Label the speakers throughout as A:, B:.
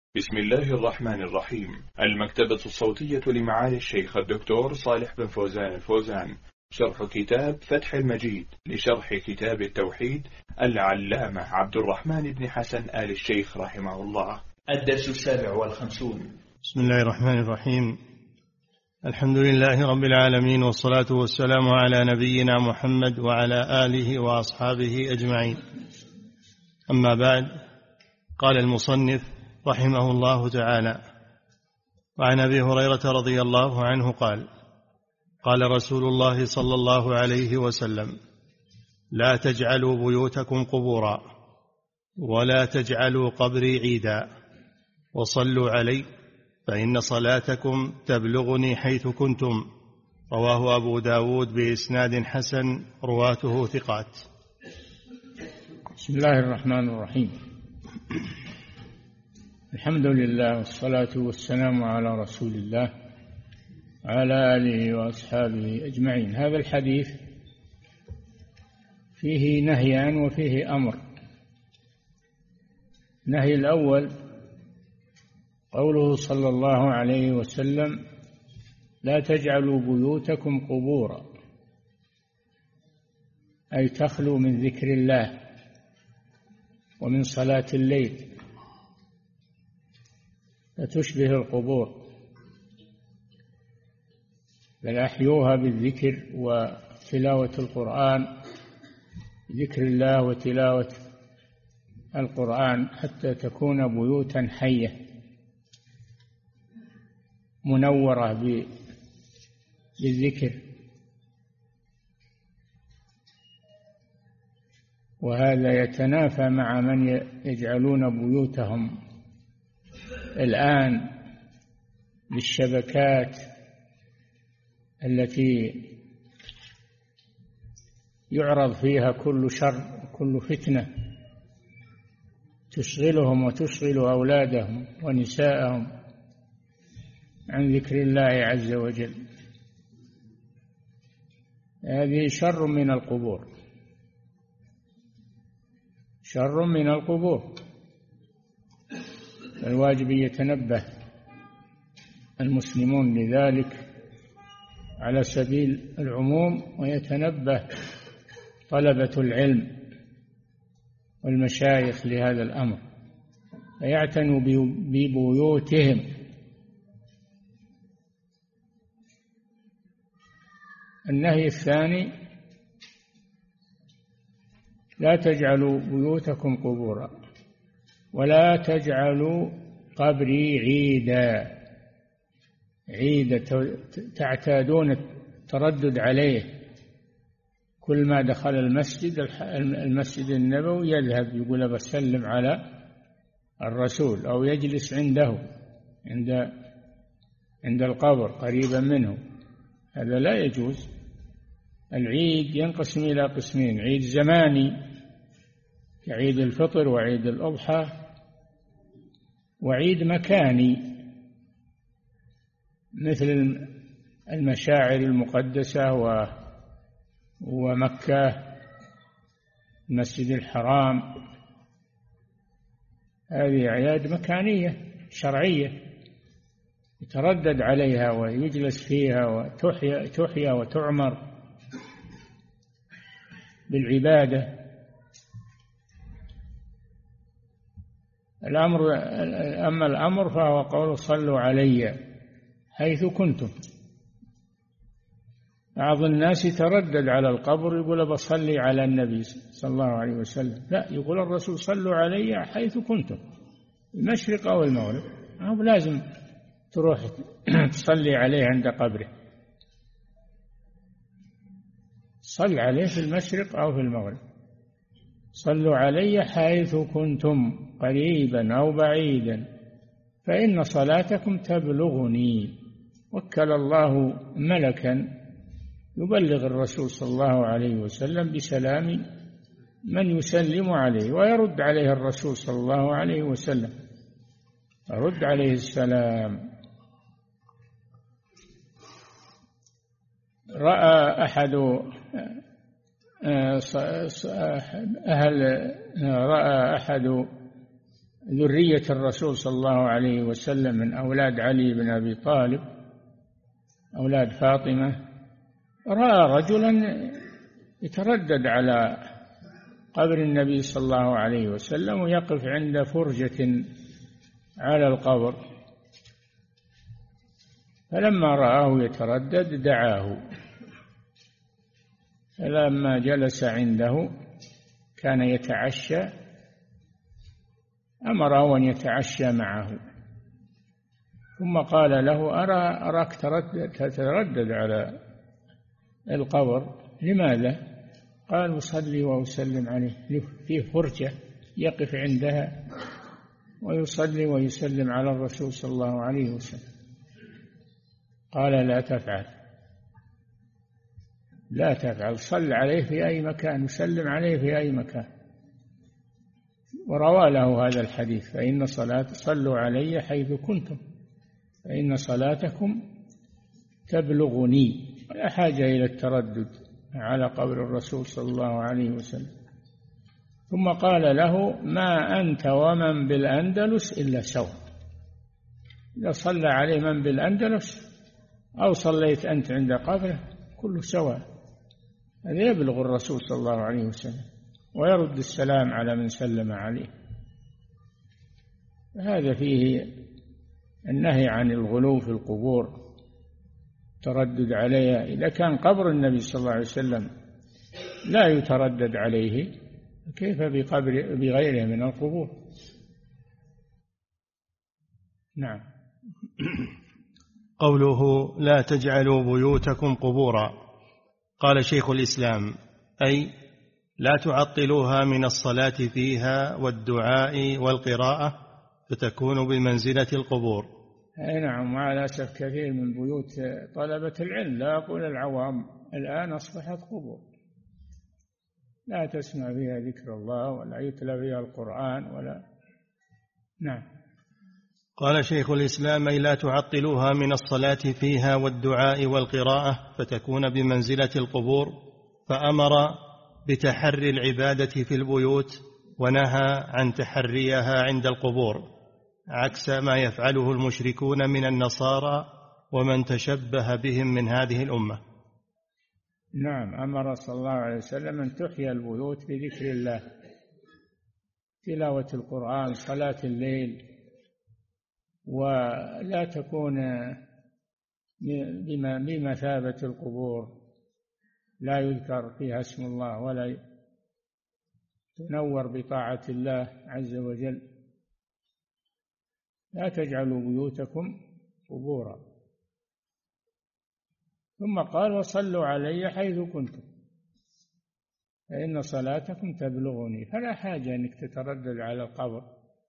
A: بسم الله الرحمن الرحيم. المكتبة الصوتية لمعالي الشيخ الدكتور صالح بن فوزان الفوزان، شرح كتاب فتح المجيد لشرح كتاب التوحيد العلامة عبد الرحمن بن حسن آل الشيخ رحمه الله. الدرس 57.
B: بسم الله الرحمن الرحيم. الحمد لله رب العالمين، والصلاة والسلام على نبينا محمد وعلى آله وأصحابه أجمعين. أما بعد، قال المصنف رحمه الله تعالى: وعن أبي هريرة رضي الله عنه قال: قال رسول الله صلى الله عليه وسلم: لا تجعلوا بيوتكم قبورا، ولا تجعلوا قبري عيدا، وصلوا علي فإن صلاتكم تبلغني حيث كنتم. رواه أبو داود بإسناد حسن، رواته ثقات.
C: بسم الله الرحمن الرحيم. الحمد لله، والصلاة والسلام على رسول الله وعلى آله وأصحابه أجمعين. هذا الحديث فيه نهيان وفيه أمر. النهي الأول قوله صلى الله عليه وسلم: لا تجعلوا بيوتكم قبورا، أي تخلو من ذكر الله ومن صلاة الليل، فتشبه القبور، بل أحيوها بالذكر وتلاوة القرآن، ذكر الله وتلاوة القرآن، حتى تكون بيوتا حية منورة بالذكر. وهذا يتنافى مع من يجعلون بيوتهم الآن بالشبكات التي يعرض فيها كل شر وكل فتنة تشغلهم وتشغل أولادهم ونساءهم عن ذكر الله عز وجل. هذه شر من القبور، شر من القبور. الواجب يتنبه المسلمون لذلك على سبيل العموم، ويتنبه طلبة العلم والمشايخ لهذا الأمر، فيعتنوا ببيوتهم. النهي الثاني: لا تجعلوا بيوتكم قبورا، ولا تجعلوا قبري عيدا. عيد تعتادون التردد عليه، كل ما دخل المسجد النبوي يذهب يقول بسلم على الرسول، أو يجلس عنده عند القبر قريبا منه. هذا لا يجوز. العيد ينقسم إلى قسمين: عيد زماني كعيد الفطر وعيد الأضحى، وعيد مكاني مثل المشاعر المقدسة ومكة، المسجد الحرام. هذه أعياد مكانية شرعية يتردد عليها ويجلس فيها وتحيا وتعمر بالعبادة. أما الأمر فهو قول صلوا علي حيث كنتم. بعض الناس يتردد على القبر يقول بصلي على النبي صلى الله عليه وسلم، لا، يقول الرسول صلوا علي حيث كنتم، المشرق أو المغرب. أو لازم تروح تصلي عليه عند قبره، صل عليه في المشرق أو في المغرب. صلوا علي حيث كنتم قريبا أو بعيدا فإن صلاتكم تبلغني. وكل الله ملكا يبلغ الرسول صلى الله عليه وسلم بسلام من يسلم عليه، ويرد عليه الرسول صلى الله عليه وسلم، يرد عليه السلام. رأى أحد ذرية الرسول صلى الله عليه وسلم من أولاد علي بن أبي طالب أولاد فاطمة، رأى رجلا يتردد على قبر النبي صلى الله عليه وسلم ويقف عند فرجة على القبر، فلما رآه يتردد دعاه، فلما جلس عنده كان يتعشى أمره أن يتعشى معه، ثم قال له أراك تتردد على القبر، لماذا؟ قال أصلي وأسلم عليه، فيه فرجة يقف عندها ويصلي ويسلم على الرسول صلى الله عليه وسلم. قال لا تفعل، لا تفعل، صل عليه في أي مكان، وسلم عليه في أي مكان. وروى له هذا الحديث: فإن صلوا علي حيث كنتم فإن صلاتكم تبلغني. ولا حاجة إلى التردد على قبر الرسول صلى الله عليه وسلم. ثم قال له: ما أنت ومن بالأندلس إلا سواء. إذا صلى عليه من بالأندلس أو صليت أنت عند قبره كله سواء. هذا يبلغ الرسول صلى الله عليه وسلم ويرد السلام على من سلم عليه. هذا فيه النهي عن الغلو في القبور، تردد عليها. إذا كان قبر النبي صلى الله عليه وسلم لا يتردد عليه، كيف بغيره من القبور؟ نعم.
B: قوله لا تجعلوا بيوتكم قبورا، قال شيخ الإسلام: أي لا تعطلوها من الصلاة فيها والدعاء والقراءة فتكون بمنزلة القبور.
C: أي نعم. مع الأسف كثير من بيوت طلبة العلم، لا أقول العوام، الآن أصبحت قبور، لا تسمع فيها ذكر الله ولا يتلى فيها القرآن ولا. نعم.
B: قال شيخ الإسلام: أي لا تعطلوها من الصلاة فيها والدعاء والقراءة فتكون بمنزلة القبور، فأمر بتحري العبادة في البيوت ونهى عن تحريها عند القبور، عكس ما يفعله المشركون من النصارى ومن تشبه بهم من هذه الأمة.
C: نعم. أمر صلى الله عليه وسلم أن تحيى البيوت بذكر الله، تلاوة القرآن، صلاة الليل، ولا تكون بمثابة القبور، لا يذكر فيها اسم الله ولا تنور بطاعة الله عز وجل. لا تجعلوا بيوتكم قبورا. ثم قال: وصلوا علي حيث كنتم فإن صلاتكم تبلغني. فلا حاجة أنك تتردد على القبر،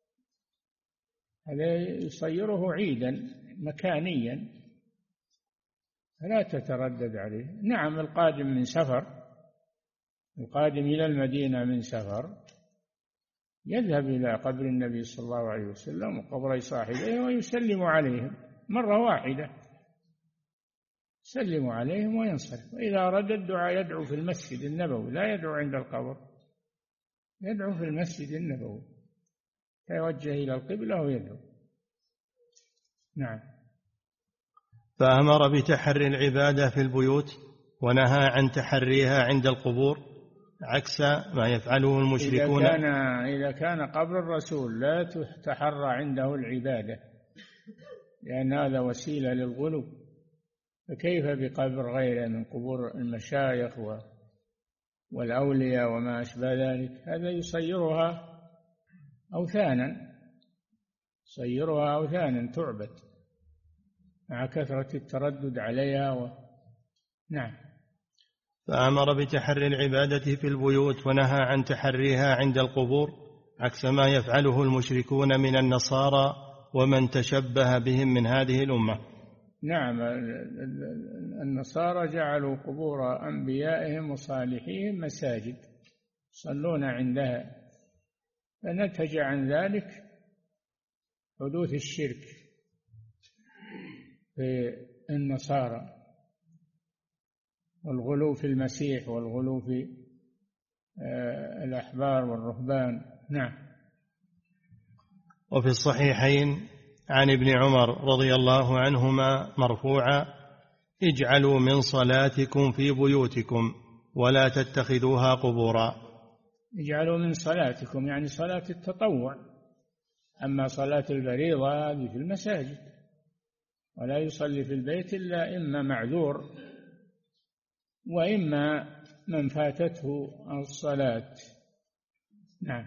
C: هذا يصيره عيدا مكانيا، فلا تتردد عليه. نعم. القادم من سفر، القادم إلى المدينة من سفر يذهب إلى قبر النبي صلى الله عليه وسلم وقبر صاحبيه ويسلم عليهم مرة واحدة، يسلم عليهم وينصرف. وإذا أراد الدعاء يدعو في المسجد النبوي، لا يدعو عند القبر، يدعو في المسجد النبوي، فيوجه إلى القبلة ويدعو. نعم.
B: فأمر بتحري العبادة في البيوت ونهى عن تحريها عند القبور، عكس ما يفعله المشركون.
C: إذا كان قبر الرسول لا تتحرى عنده العبادة لأن هذا وسيلة للغلو، فكيف بقبر غيره من قبور المشايخ والأولياء وما أشبه ذلك؟ هذا يصيرها أوثانا تعبد مع كثرة التردد عليها نعم.
B: فأمر بتحري العبادة في البيوت ونهى عن تحريها عند القبور، عكس ما يفعله المشركون من النصارى ومن تشبه بهم من هذه الأمة.
C: نعم. النصارى جعلوا قبور أنبيائهم وصالحيهم مساجد يصلون عندها، فنتج عن ذلك حدوث الشرك في النصارى والغلو في المسيح والغلو في الأحبار والرهبان. نعم.
B: وفي الصحيحين عن ابن عمر رضي الله عنهما مرفوعا: اجعلوا من صلاتكم في بيوتكم ولا تتخذوها قبورا.
C: اجعلوا من صلاتكم يعني صلاة التطوع، أما صلاة الفريضة هذه في المساجد، ولا يصلي في البيت إلا إما معذور وإما من فاتته الصلاة. نعم.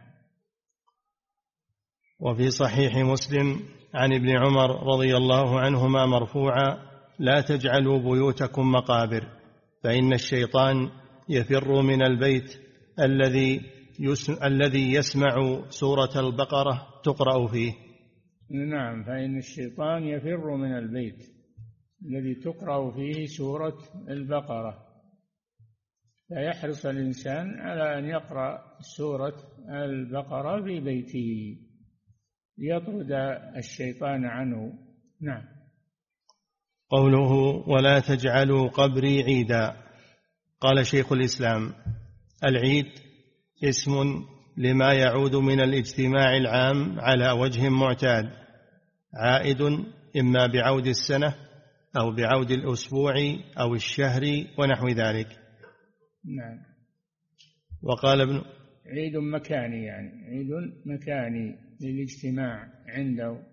B: وفي صحيح مسلم عن ابن عمر رضي الله عنهما مرفوعا: لا تجعلوا بيوتكم مقابر، فإن الشيطان يفر من البيت الذي يسمع سورة البقرة تقرأ فيه.
C: نعم، فإن الشيطان يفر من البيت الذي تقرأ فيه سورة البقرة، فيحرص الإنسان على أن يقرأ سورة البقرة في بيته ليطرد الشيطان عنه. نعم.
B: قوله: ولا تجعلوا قبري عيدا. قال شيخ الإسلام: العيد اسم لما يعود من الاجتماع العام على وجه معتاد، عائد إما بعود السنة أو بعود الأسبوع أو الشهر ونحو ذلك.
C: نعم.
B: وقال ابن
C: عيد مكاني، يعني عيد مكاني للاجتماع عنده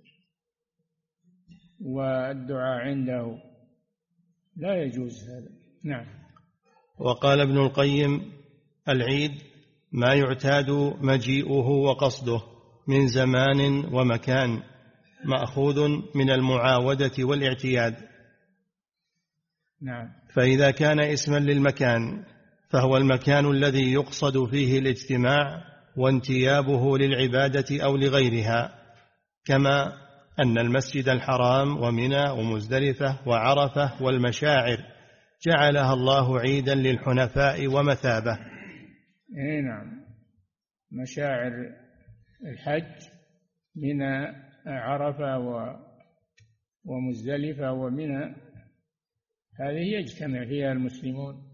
C: والدعاء عنده، لا يجوز هذا. نعم.
B: وقال ابن القيم: العيد ما يعتاد مجيئه وقصده من زمان ومكان، مأخوذ من المعاودة والاعتياد.
C: نعم.
B: فإذا كان اسما للمكان فهو المكان الذي يقصد فيه الاجتماع وانتيابه للعبادة أو لغيرها، كما أن المسجد الحرام ومنى ومزدلفة وعرفة والمشاعر جعلها الله عيدا للحنفاء ومثابة.
C: نعم، مشاعر الحج منى عرفة ومزدلفة ومنى، هذه يجتمع فيها المسلمون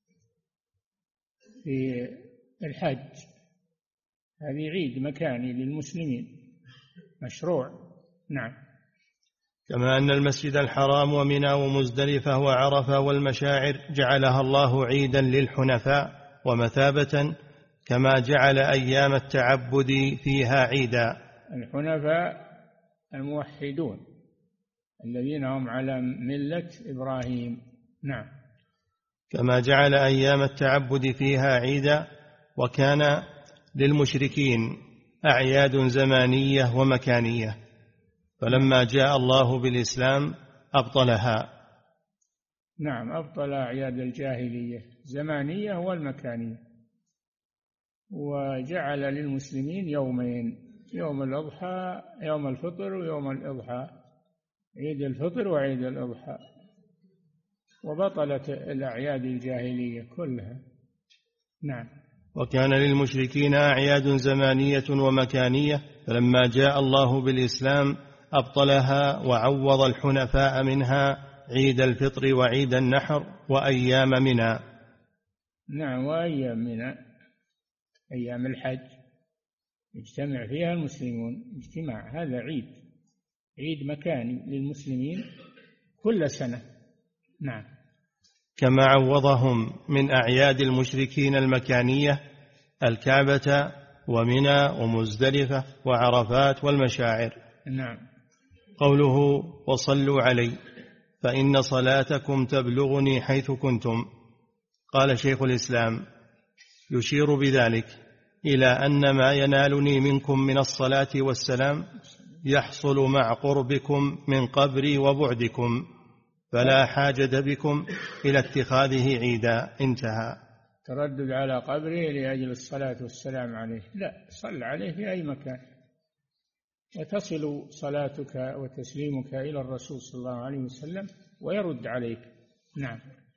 C: في الحج، هذه عيد مكاني للمسلمين مشروع. نعم.
B: كما أن المسجد الحرام ومنى ومزدلفة وعرفة والمشاعر جعلها الله عيدا للحنفاء ومثابة، كما جعل أيام التعبد فيها عيدا.
C: الحنفاء الموحدون الذين هم على ملة إبراهيم. نعم.
B: كما جعل أيام التعبد فيها عيدا. وكان للمشركين أعياد زمانية ومكانية، فلما جاء الله بالإسلام أبطلها.
C: نعم، أبطل أعياد الجاهلية زمانية والمكانية، وجعل للمسلمين يومين: يوم الأضحى، يوم الفطر ويوم الأضحى، عيد الفطر وعيد الأضحى، وبطلت الأعياد الجاهلية كلها. نعم.
B: وكان للمشركين أعياد زمانية ومكانية، فلما جاء الله بالإسلام أبطلها وعوض الحنفاء منها عيد الفطر وعيد النحر وأيام منى.
C: نعم، وأيام منى، أيام الحج يجتمع فيها المسلمون اجتماع، هذا عيد مكاني للمسلمين كل سنة. نعم.
B: كما عوضهم من أعياد المشركين المكانية الكعبة ومنى ومزدلفة وعرفات والمشاعر.
C: نعم.
B: قوله: وصلوا علي فإن صلاتكم تبلغني حيث كنتم. قال شيخ الإسلام: يشير بذلك إلى أن ما ينالني منكم من الصلاة والسلام يحصل مع قربكم من قبري وبعدكم، فلا حاجة بكم إلى اتخاذه عيدا. انتهى.
C: تردد على قبره لأجل الصلاة والسلام عليه، لا، صل عليه في أي مكان، وتصل صلاتك وتسليمك إلى الرسول صلى الله عليه وسلم ويرد عليك. نعم.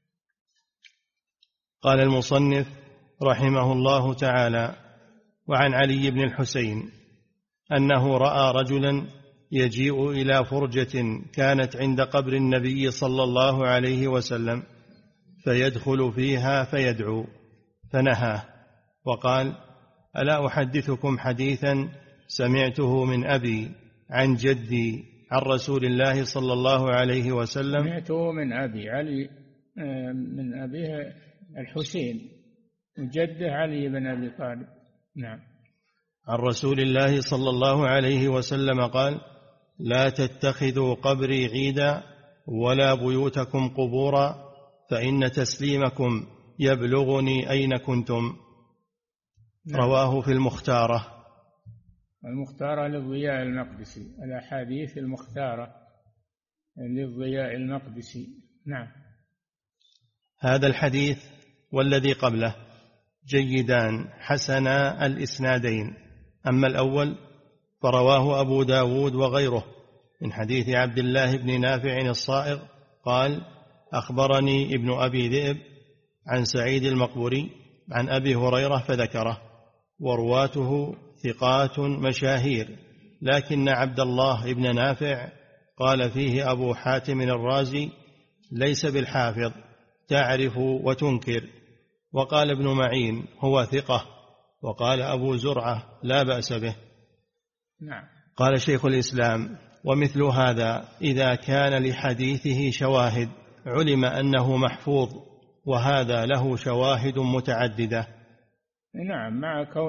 B: قال المصنف رحمه الله تعالى: وعن علي بن الحسين أنه رأى رجلا يجيء إلى فرجة كانت عند قبر النبي صلى الله عليه وسلم فيدخل فيها فيدعو، فنهاه وقال: ألا أحدثكم حديثا سمعته من أبي عن جدي عن رسول الله صلى الله عليه وسلم.
C: سمعته من أبي علي، من أبيه الحسين، وجده علي بن أبي طالب. نعم.
B: عن رسول الله صلى الله عليه وسلم قال: لا تتخذوا قبري عيدا ولا بيوتكم قبورا، فإن تسليمكم يبلغني أين كنتم.
C: نعم.
B: رواه في المختارة.
C: المختارة للضياء المقدسي، الأحاديث المختارة للضياء المقدسي. نعم.
B: هذا الحديث والذي قبله جيدان حسنا الإسنادين. أما الأول فرواه أبو داود وغيره من حديث عبد الله بن نافع الصائغ قال: أخبرني ابن أبي ذئب عن سعيد المقبوري عن أبي هريرة فذكره، ورواته ثقات مشاهير، لكن عبد الله بن نافع قال فيه أبو حاتم الرازي: ليس بالحافظ، تعرف وتنكر. وقال ابن معين: هو ثقة. وقال أبو زرعة: لا بأس به.
C: نعم.
B: قال شيخ الإسلام: ومثل هذا إذا كان لحديثه شواهد علم أنه محفوظ، وهذا له شواهد متعددة.
C: نعم،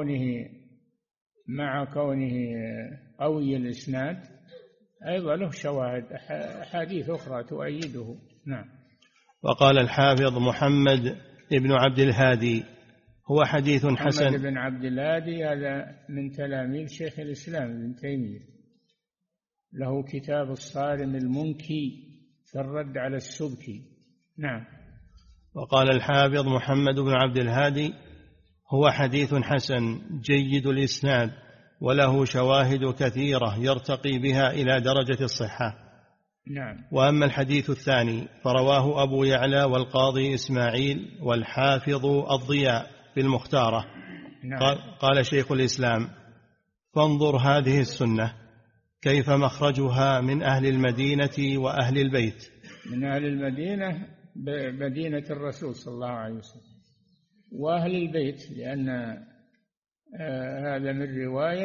C: مع كونه قوي الإسناد أيضا له شواهد أحاديث أخرى تؤيده. نعم.
B: وقال الحافظ محمد ابن عبد الهادي: هو حديث حسن.
C: محمد بن عبد الهادي هذا من تلاميذ شيخ الإسلام ابن تيمية، له كتاب الصارم المنكي في الرد على السبكي. نعم.
B: وقال الحافظ محمد بن عبد الهادي: هو حديث حسن جيد الإسناد، وله شواهد كثيرة يرتقي بها إلى درجة الصحة.
C: نعم.
B: وأما الحديث الثاني فرواه أبو يعلى والقاضي إسماعيل والحافظ الضياء في المختارة.
C: نعم.
B: قال شيخ الإسلام: فانظر هذه السنة كيف مخرجها من أهل المدينة وأهل البيت.
C: من أهل المدينة مدينة الرسول صلى الله عليه وسلم، وأهل البيت، لأن هذا من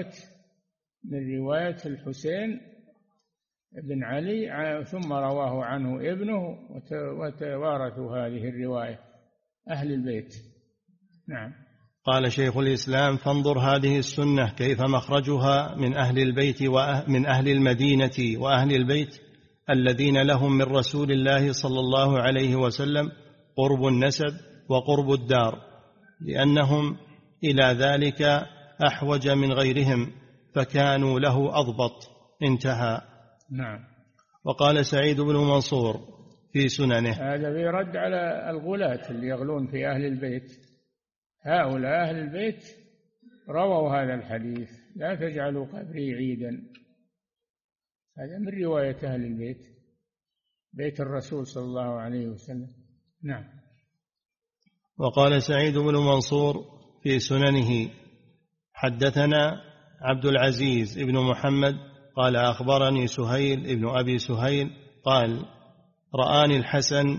C: رواية الحسين بن علي، ثم رواه عنه ابنه، وتوارثوا هذه الرواية أهل البيت. نعم.
B: قال شيخ الإسلام: فانظر هذه السنة كيف مخرجها من أهل البيت ومن أهل المدينة وأهل البيت الذين لهم من رسول الله صلى الله عليه وسلم قرب النسب وقرب الدار، لأنهم إلى ذلك أحوج من غيرهم، فكانوا له أضبط. انتهى.
C: نعم.
B: وقال سعيد بن منصور في سننه:
C: هذا بيرد على الغلاة اللي يغلون في أهل البيت. هؤلاء أهل البيت رووا هذا الحديث: لا تجعلوا قبري عيدا. هذا من رواية أهل البيت، بيت الرسول صلى الله عليه وسلم. نعم.
B: وقال سعيد بن منصور في سننه: حدثنا عبد العزيز بن محمد قال أخبرني سهيل ابن أبي سهيل قال: رآني الحسن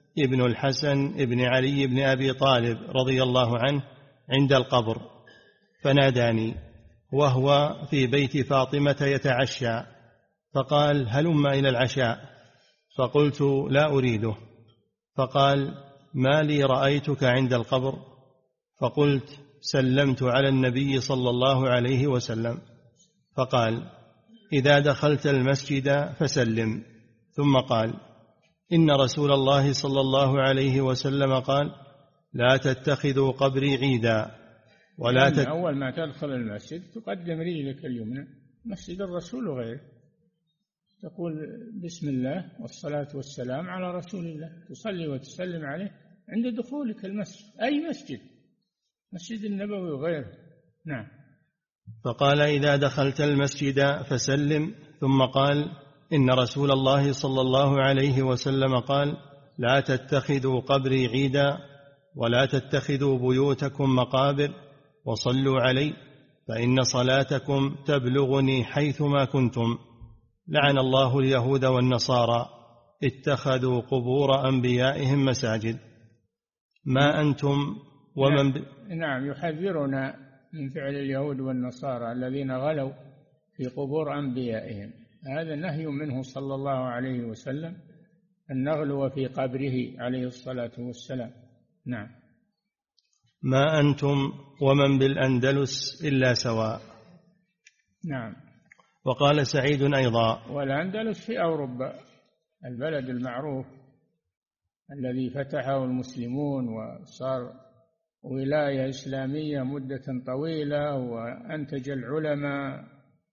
B: ابن علي بن أبي طالب رضي الله عنه عند القبر، فناداني وهو في بيت فاطمة يتعشى، فقال: هلم إلى العشاء. فقلت: لا أريده. فقال: ما لي رأيتك عند القبر؟ فقلت: سلمت على النبي صلى الله عليه وسلم. فقال: إذا دخلت المسجد فسلم. ثم قال: إن رسول الله صلى الله عليه وسلم قال: لا تتخذوا قبري عيدا ولا
C: أول ما تدخل المسجد تقدم رجلك اليمنى، مسجد الرسول وغيره، تقول بسم الله والصلاة والسلام على رسول الله، تصلي وتسلم عليه عند دخولك المسجد، أي مسجد النبوي وغيره. نعم.
B: فقال: إذا دخلت المسجد فسلم. ثم قال: إن رسول الله صلى الله عليه وسلم قال: لا تتخذوا قبري عيدا ولا تتخذوا بيوتكم مقابر، وصلوا علي فإن صلاتكم تبلغني حيثما كنتم. لعن الله اليهود والنصارى اتخذوا قبور أنبيائهم مساجد. ما أنتم ومن
C: نعم، يحذرنا من فعل اليهود والنصارى الذين غلوا في قبور أنبيائهم. هذا نهي منه صلى الله عليه وسلم أن نغلو في قبره عليه الصلاة والسلام. نعم.
B: ما أنتم ومن بالأندلس إلا سواء.
C: نعم.
B: وقال سعيد أيضا:
C: والأندلس في أوروبا، البلد المعروف الذي فتحه المسلمون وصار ولاية إسلامية مدة طويلة، وأنتج العلماء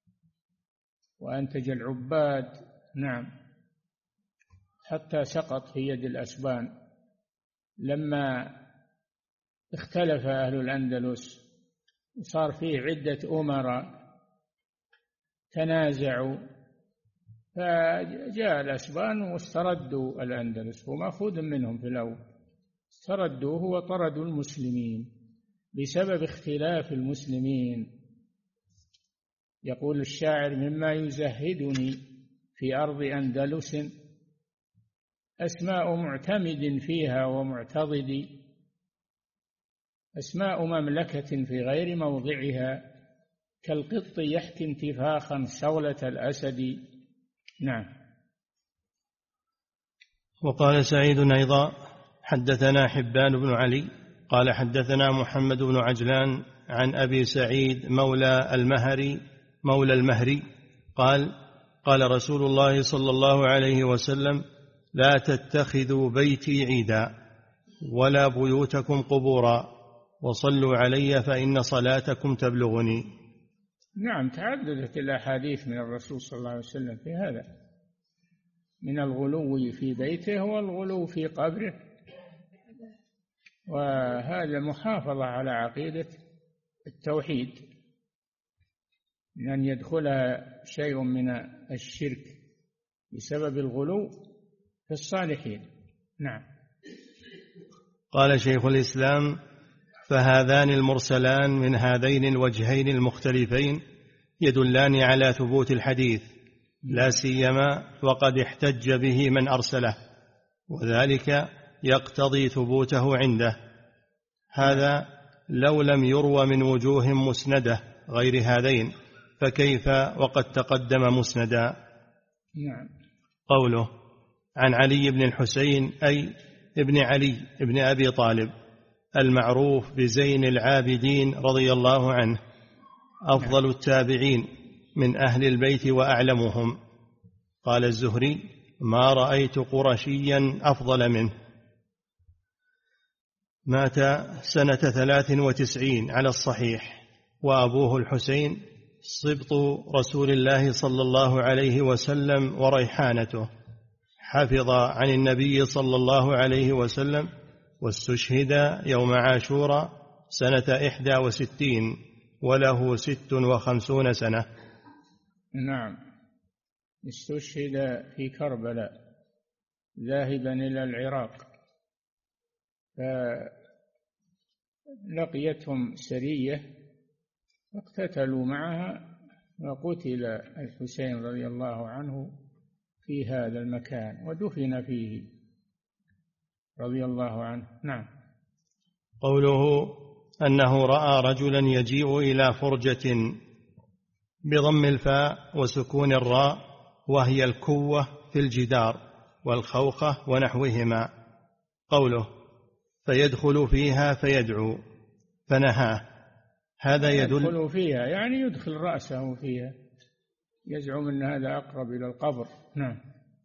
C: وأنتج العباد. نعم. حتى سقط في يد الأسبان لما اختلف أهل الأندلس، صار فيه عدة أمراء تنازعوا، فجاء الأسبان واستردوا الأندلس، ومأخوذ منهم في الأول، استردوه وطردوا المسلمين بسبب اختلاف المسلمين. يقول الشاعر: مما يزهدني في أرض أندلس أسماء معتمد فيها ومعتضد، أسماء مملكة في غير موضعها، كالقط يحكي انتفاخا سولة الأسد. نعم.
B: وقال سعيد أيضا: حدثنا حبان بن علي قال حدثنا محمد بن عجلان عن أبي سعيد مولى المهري قال: قال رسول الله صلى الله عليه وسلم: لا تتخذوا بيتي عيدا ولا بيوتكم قبورا، وصلوا علي فإن صلاتكم تبلغني.
C: نعم. تعددت الأحاديث من الرسول صلى الله عليه وسلم في هذا، من الغلو في بيته والغلو في قبره، وهذا محافظة على عقيدة التوحيد، من أن يدخلها شيء من الشرك بسبب الغلو في الصالحين. نعم.
B: قال شيخ الإسلام: فهذان المرسلان من هذين الوجهين المختلفين يدلان على ثبوت الحديث، لا سيما وقد احتج به من أرسله، وذلك يقتضي ثبوته عنده. هذا لو لم يروى من وجوه مسندة غير هذين، فكيف وقد تقدم مسندا؟
C: نعم.
B: قوله: عن علي بن الحسين أي ابن علي ابن أبي طالب المعروف بزين العابدين رضي الله عنه، أفضل التابعين من أهل البيت وأعلمهم. قال الزهري: ما رأيت قرشيا أفضل منه. مات سنة 93 على الصحيح، وأبوه الحسين صبط رسول الله صلى الله عليه وسلم وريحانته، حفظ عن النبي صلى الله عليه وسلم، واستشهد يوم عاشوراء سنة 61 وله 56 سنة.
C: نعم. استشهد في كربلاء ذاهبا إلى العراق، فلقيتهم سرية واقتتلوا معها، وقتل الحسين رضي الله عنه في هذا المكان ودفن فيه رضي الله عنه. نعم.
B: قوله أنه رأى رجلا يجيء إلى فرجة بضم الفاء وسكون الراء، وهي الكوة في الجدار والخوخة ونحوهما. قوله فيدخل فيها فيدعو فنهاه، هذا
C: يدخل فيها يعني يدخل رأسه فيها، يزعم أن هذا أقرب إلى القبر. نعم.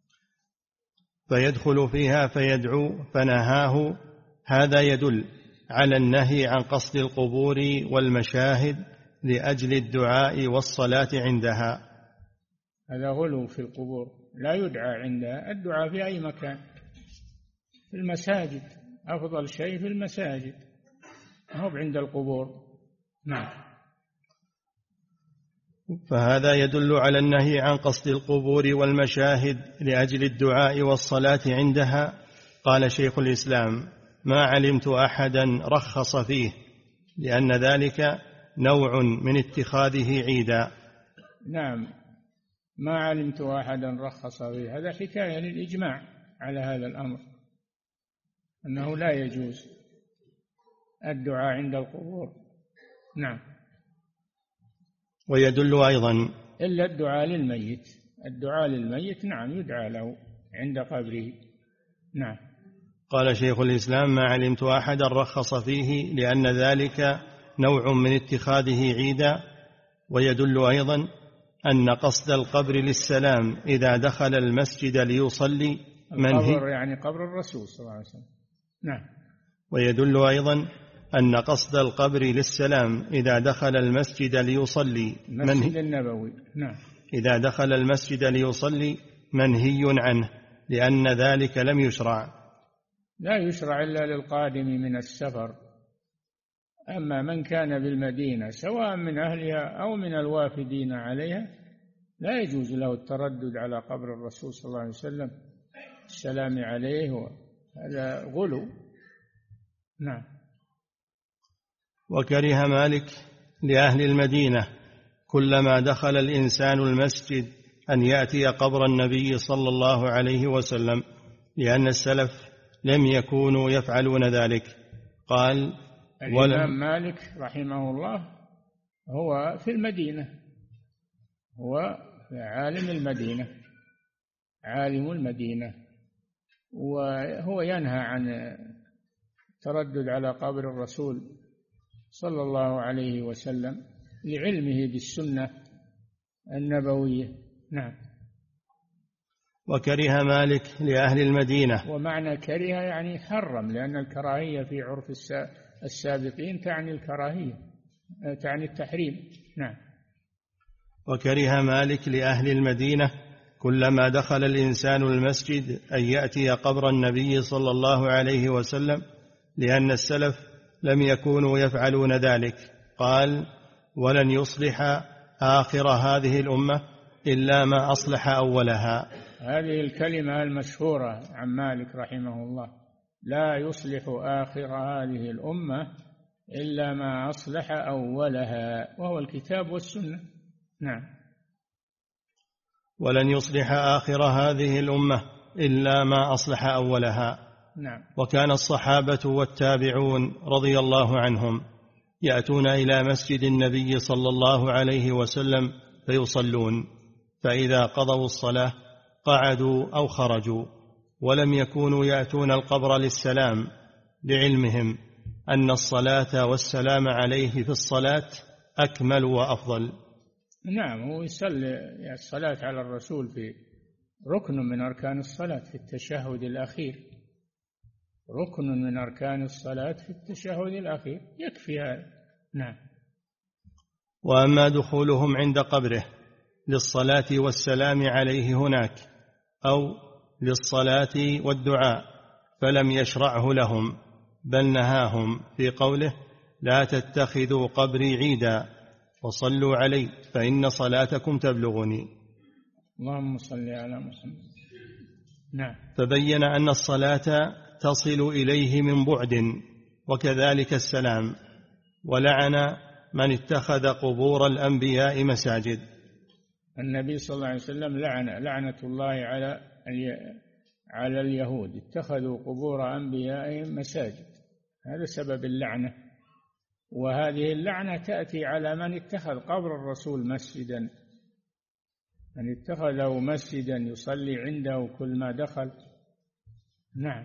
B: فيدخل فيها فيدعو فنهاه، هذا يدل على النهي عن قصد القبور والمشاهد لأجل الدعاء والصلاة عندها.
C: هذا غلو في القبور، لا يدعى عندها، الدعاء في أي مكان، في المساجد، أفضل شيء في المساجد، هو عند القبور. نعم.
B: فهذا يدل على النهي عن قصد القبور والمشاهد لأجل الدعاء والصلاة عندها. قال شيخ الإسلام: ما علمت أحدا رخص فيه، لأن ذلك نوع من اتخاذه عيدا.
C: نعم. ما علمت أحدا رخص فيه، هذا حكاية للإجماع على هذا الأمر، أنه لا يجوز الدعاء عند القبور. نعم.
B: ويدل أيضا
C: إلا الدعاء للميت. الدعاء للميت نعم يدعى له عند قبره. نعم.
B: قال شيخ الإسلام: ما علمت أحدا رخص فيه، لأن ذلك نوع من اتخاذه عيدا. ويدل أيضا أن قصد القبر للسلام إذا دخل المسجد ليصلي
C: القبر يعني قبر الرسول صلى الله عليه وسلم. نعم.
B: ويدل أيضا أن قصد القبر للسلام إذا دخل المسجد ليصلي
C: المسجد النبوي. نعم.
B: إذا دخل المسجد ليصلي منهي عنه، لأن ذلك لم يشرع.
C: لا يشرع إلا للقادم من السفر. أما من كان بالمدينة سواء من أهلها أو من الوافدين عليها لا يجوز له التردد على قبر الرسول صلى الله عليه وسلم السلام عليه، هذا غلو. نعم.
B: وكره مالك لأهل المدينة كلما دخل الإنسان المسجد أن يأتي قبر النبي صلى الله عليه وسلم، لأن السلف لم يكونوا يفعلون ذلك. قال:
C: الإمام مالك رحمه الله هو في المدينة، هو عالم المدينة، عالم المدينة، وهو ينهى عن التردد على قبر الرسول صلى الله عليه وسلم لعلمه بالسنة النبوية. نعم.
B: وكره مالك لأهل المدينة.
C: ومعنى كره يعني حرم، لأن الكراهية في عرف السابقين تعني الكراهية، تعني التحريم. نعم.
B: وكره مالك لأهل المدينة كلما دخل الإنسان المسجد أن يأتي قبر النبي صلى الله عليه وسلم، لأن السلف لم يكونوا يفعلون ذلك. قال: ولن يصلح آخر هذه الأمة إلا ما أصلح أولها.
C: هذه الكلمة المشهورة عن مالك رحمه الله: لا يصلح آخر هذه الأمة إلا ما أصلح أولها، وهو الكتاب والسنة. نعم.
B: ولن يصلح آخر هذه الأمة إلا ما أصلح أولها.
C: نعم.
B: وكان الصحابة والتابعون رضي الله عنهم يأتون إلى مسجد النبي صلى الله عليه وسلم فيصلون، فإذا قضوا الصلاة قعدوا أو خرجوا، ولم يكونوا يأتون القبر للسلام، لعلمهم أن الصلاة والسلام عليه في الصلاة أكمل وأفضل.
C: نعم. هو يصلي الصلاة على الرسول في ركن من أركان الصلاة في التشهد الأخير، ركن من أركان الصلاة في التشهد الأخير، يكفي هذا. نعم.
B: وأما دخولهم عند قبره للصلاة والسلام عليه هناك أو للصلاة والدعاء فلم يشرعه لهم، بل نهاهم في قوله: لا تتخذوا قبري عيدا وصلوا علي فإن صلاتكم تبلغني.
C: اللهم صل على محمد. نعم.
B: فبين أن الصلاة تصل إليه من بعد، وكذلك السلام. ولعن من اتخذ قبور الأنبياء مساجد.
C: النبي صلى الله عليه وسلم لعنة الله على اليهود، اتخذوا قبور أنبيائهم مساجد، هذا سبب اللعنة. وهذه اللعنة تأتي على من اتخذ قبر الرسول مسجدا، من اتخذه مسجدا يصلي عنده كل ما دخل. نعم.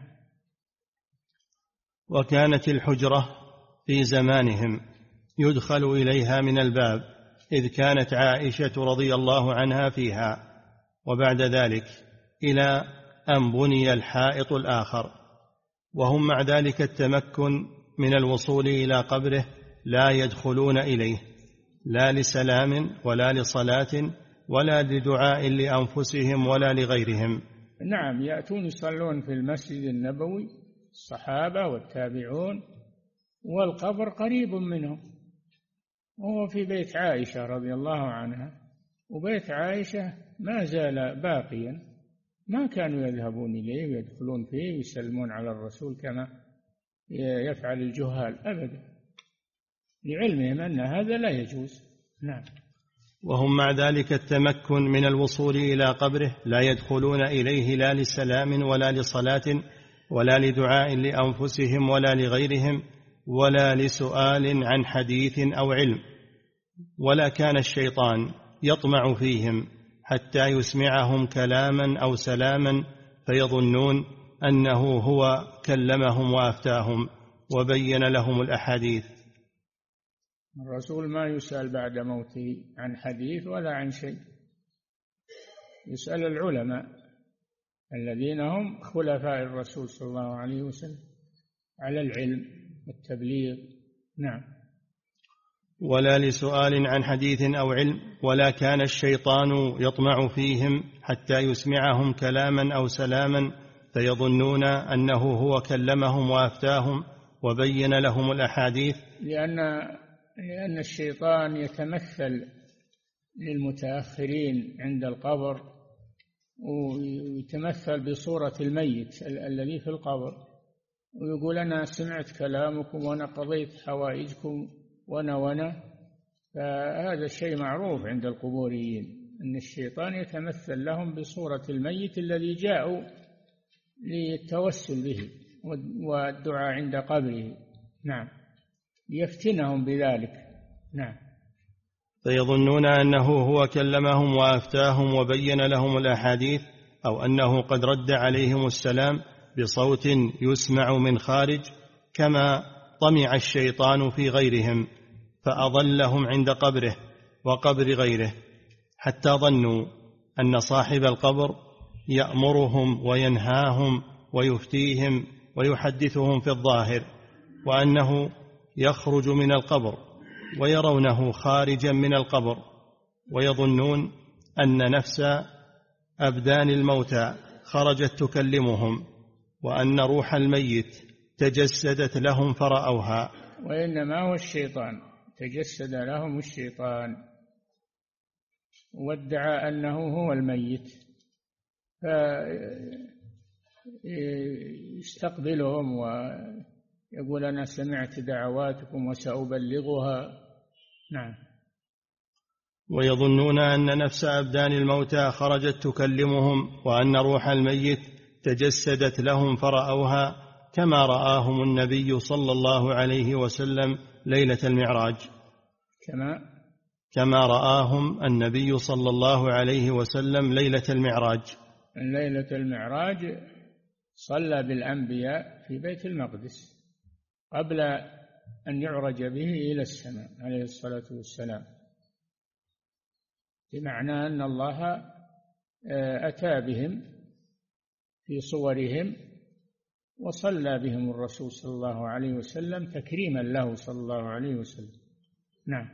B: وكانت الحجرة في زمانهم يدخل إليها من الباب، إذ كانت عائشة رضي الله عنها فيها، وبعد ذلك إلى أن بني الحائط الآخر، وهم مع ذلك التمكن من الوصول إلى قبره لا يدخلون إليه، لا لسلام ولا لصلاة ولا لدعاء لأنفسهم ولا لغيرهم.
C: نعم. يأتون يصلون في المسجد النبوي الصحابة والتابعون، والقبر قريب منهم، وهو في بيت عائشة رضي الله عنها، وبيت عائشة ما زال باقيا، ما كانوا يذهبون إليه ويدخلون فيه ويسلمون على الرسول كما يفعل الجهال أبدا، لعلمهم أن هذا لا يجوز. نعم.
B: وهم مع ذلك التمكن من الوصول إلى قبره لا يدخلون إليه لا لسلام ولا لصلاة ولا لدعاء لأنفسهم ولا لغيرهم ولا لسؤال عن حديث أو علم. ولا كان الشيطان يطمع فيهم حتى يسمعهم كلاما أو سلاما فيظنون أنه هو كلمهم وأفتاهم وبين لهم الأحاديث.
C: الرسول ما يسأل بعد موته عن حديث ولا عن شيء، يسأل العلماء الذين هم خلفاء الرسول صلى الله عليه وسلم على العلم والتبليغ. نعم.
B: ولا لسؤال عن حديث أو علم، ولا كان الشيطان يطمع فيهم حتى يسمعهم كلاما أو سلاما فيظنون أنه هو كلمهم وأفتاهم وبين لهم الأحاديث.
C: لأن الشيطان يتمثل للمتأخرين عند القبر، ويتمثل بصورة الميت الذي في القبر، ويقول أنا سمعت كلامكم وأنا قضيت حوائجكم وأنا فهذا الشيء معروف عند القبوريين، أن الشيطان يتمثل لهم بصورة الميت الذي جاءوا للتوسل به والدعاء عند قبره. نعم، ليفتنهم بذلك. نعم.
B: فيظنون أنه هو كلمهم وأفتاهم وبين لهم الأحاديث، أو أنه قد رد عليهم السلام بصوت يسمع من خارج، كما طمع الشيطان في غيرهم فأضلهم عند قبره وقبر غيره، حتى ظنوا أن صاحب القبر يأمرهم وينهاهم ويفتيهم ويحدثهم في الظاهر، وأنه يخرج من القبر ويرونه خارجا من القبر، ويظنون أن نفس أبدان الموتى خرجت تكلمهم، وأن روح الميت تجسدت لهم فرأوها.
C: وإنما هو الشيطان، تجسد لهم الشيطان وادعى أنه هو الميت، فيستقبلهم ويقول أنا سمعت دعواتكم وسأبلغها. نعم.
B: ويظنون أن نفس أبدان الموتى خرجت تكلمهم، وأن روح الميت تجسدت لهم فرأوها، كما رآهم النبي صلى الله عليه وسلم ليلة المعراج. كما رآهم النبي صلى الله عليه وسلم ليلة المعراج.
C: ليلة المعراج صلى بالأنبياء في بيت المقدس قبل أن يعرج به إلى السماء عليه الصلاة والسلام، بمعنى أن الله أتى بهم في صورهم وصلى بهم الرسول صلى الله عليه وسلم تكريما له صلى الله عليه وسلم. نعم.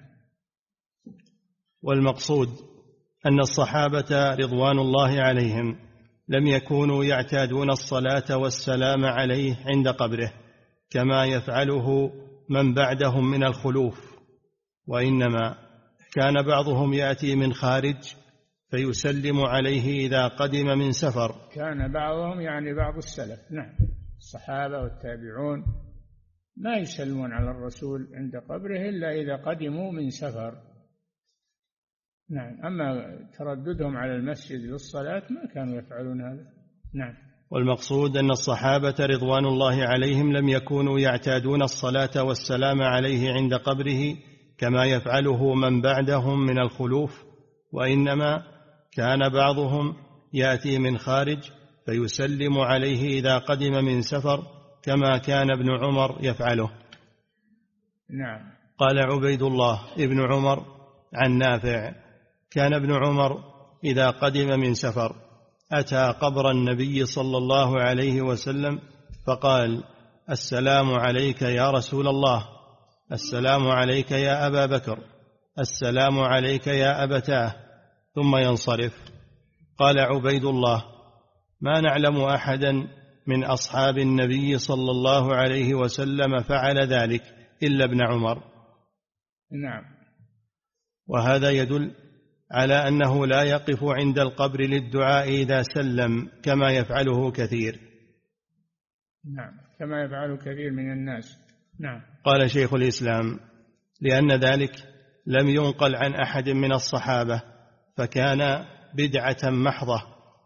B: والمقصود أن الصحابة رضوان الله عليهم لم يكونوا يعتادون الصلاة والسلام عليه عند قبره كما يفعله من بعدهم من الخلوف، وإنما كان بعضهم يأتي من خارج فيسلم عليه إذا قدم من سفر.
C: كان بعضهم يعني بعض السلف، نعم، الصحابة والتابعون ما يسلمون على الرسول عند قبره إلا إذا قدموا من سفر. نعم. أما ترددهم على المسجد للصلاة ما كانوا يفعلون هذا. نعم.
B: والمقصود أن الصحابة رضوان الله عليهم لم يكونوا يعتادون الصلاة والسلام عليه عند قبره كما يفعله من بعدهم من الخلوف، وإنما كان بعضهم يأتي من خارج فيسلم عليه إذا قدم من سفر، كما كان ابن عمر يفعله.
C: نعم.
B: قال عبيد الله ابن عمر عن نافع: كان ابن عمر إذا قدم من سفر أتى قبر النبي صلى الله عليه وسلم فقال: السلام عليك يا رسول الله، السلام عليك يا أبا بكر، السلام عليك يا أبتاه، ثم ينصرف. قال عبيد الله: ما نعلم أحدا من أصحاب النبي صلى الله عليه وسلم فعل ذلك إلا ابن عمر.
C: نعم.
B: وهذا يدل على أنه لا يقف عند القبر للدعاء إذا سلم كما يفعله كثير.
C: نعم، كما يفعل كثير من الناس. نعم.
B: قال شيخ الإسلام: لأن ذلك لم ينقل عن أحد من الصحابة فكان بدعة محضة.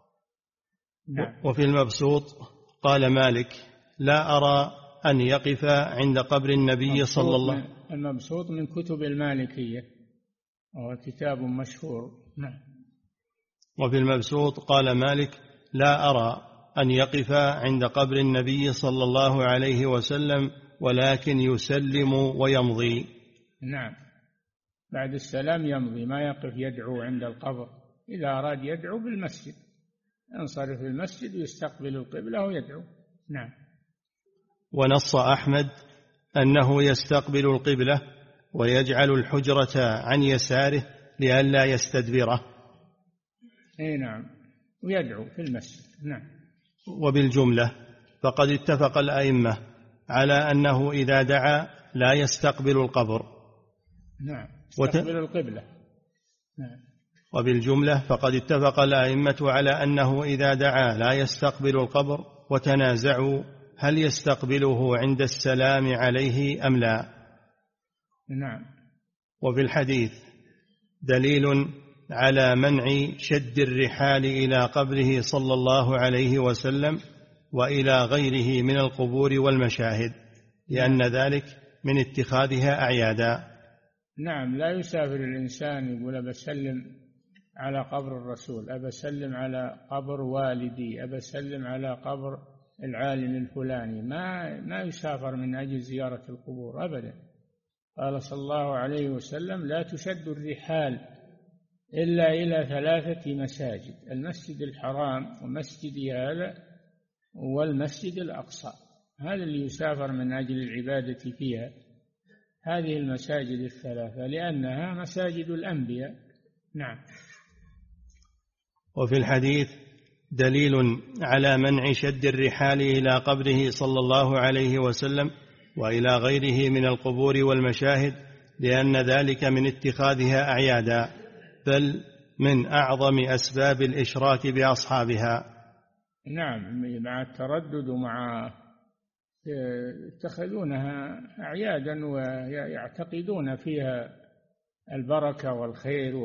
C: نعم.
B: وفي المبسوط قال مالك: لا أرى أن يقف عند قبر النبي صلى الله عليه وسلم.
C: المبسوط من كتب المالكية، وهو كتاب مشهور. نعم.
B: وفي المبسوط قال مالك: لا أرى أن يقف عند قبر النبي صلى الله عليه وسلم، ولكن يسلم ويمضي.
C: نعم، بعد السلام يمضي، ما يقف يدعو عند القبر. إذا أراد يدعو بالمسجد ينصرف المسجد ويستقبل القبلة ويدعو. نعم.
B: ونص أحمد أنه يستقبل القبلة ويجعل الحجرة عن يساره لئلا يستدبره.
C: أي نعم، ويدعو في المسجد. نعم.
B: وبالجملة فقد اتفق الأئمة على أنه إذا دعا لا يستقبل القبر.
C: نعم، يستقبل القبلة. نعم.
B: وبالجملة فقد اتفق الأئمة على أنه إذا دعا لا يستقبل القبر، وتنازعوا هل يستقبله عند السلام عليه أم لا.
C: نعم.
B: وفي الحديث دليل على منع شد الرحال إلى قبره صلى الله عليه وسلم وإلى غيره من القبور والمشاهد، لأن ذلك من اتخاذها أعيادا.
C: نعم، لا يسافر الإنسان يقول أبسلم على قبر الرسول، أبسلم على قبر والدي، أبسلم على قبر العالم الفلاني. ما يسافر من أجل زيارة القبور أبدا. قال صلى الله عليه وسلم: لا تشد الرحال إلا إلى 3 مساجد: المسجد الحرام ومسجدي هذا والمسجد الأقصى. هذا اللي يسافر من أجل العبادة فيها، هذه المساجد 3 لأنها مساجد الأنبياء. نعم.
B: وفي الحديث دليل على منع شد الرحال إلى قبره صلى الله عليه وسلم وإلى غيره من القبور والمشاهد، لأن ذلك من اتخاذها أعيادا، بل من أعظم أسباب الإشراك بأصحابها.
C: نعم، مع التردد ومع يتخذونها أعيادا ويعتقدون فيها البركة والخير،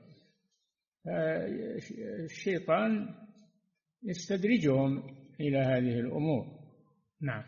C: الشيطان يستدرجهم إلى هذه الأمور. نعم.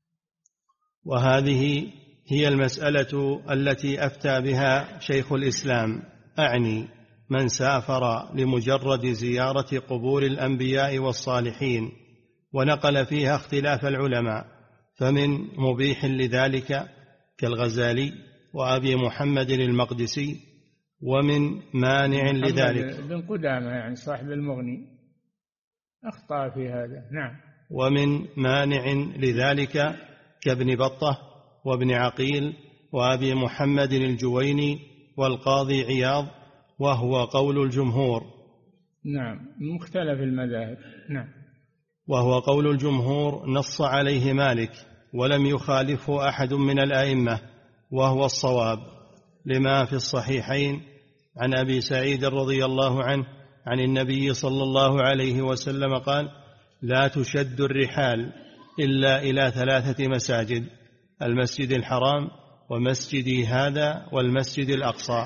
B: وهذه هي المسألة التي أفتى بها شيخ الإسلام، أعني من سافر لمجرد زيارة قبور الأنبياء والصالحين، ونقل فيها اختلاف العلماء، فمن مبيح لذلك كالغزالي وأبي محمد المقدسي، ومن مانع لذلك
C: بن قدامة يعني صاحب المغني أخطأ في هذا. نعم.
B: ومن مانع لذلك كابن بطة وابن عقيل وأبي محمد الجويني والقاضي عياض، وهو قول الجمهور.
C: نعم، مختلف المذاهب. نعم.
B: وهو قول الجمهور نص عليه مالك ولم يخالفه أحد من الأئمة، وهو الصواب، لما في الصحيحين عن أبي سعيد رضي الله عنه عن النبي صلى الله عليه وسلم قال: لا تشد الرحال إلا إلى 3 مساجد: المسجد الحرام ومسجدي هذا والمسجد الأقصى.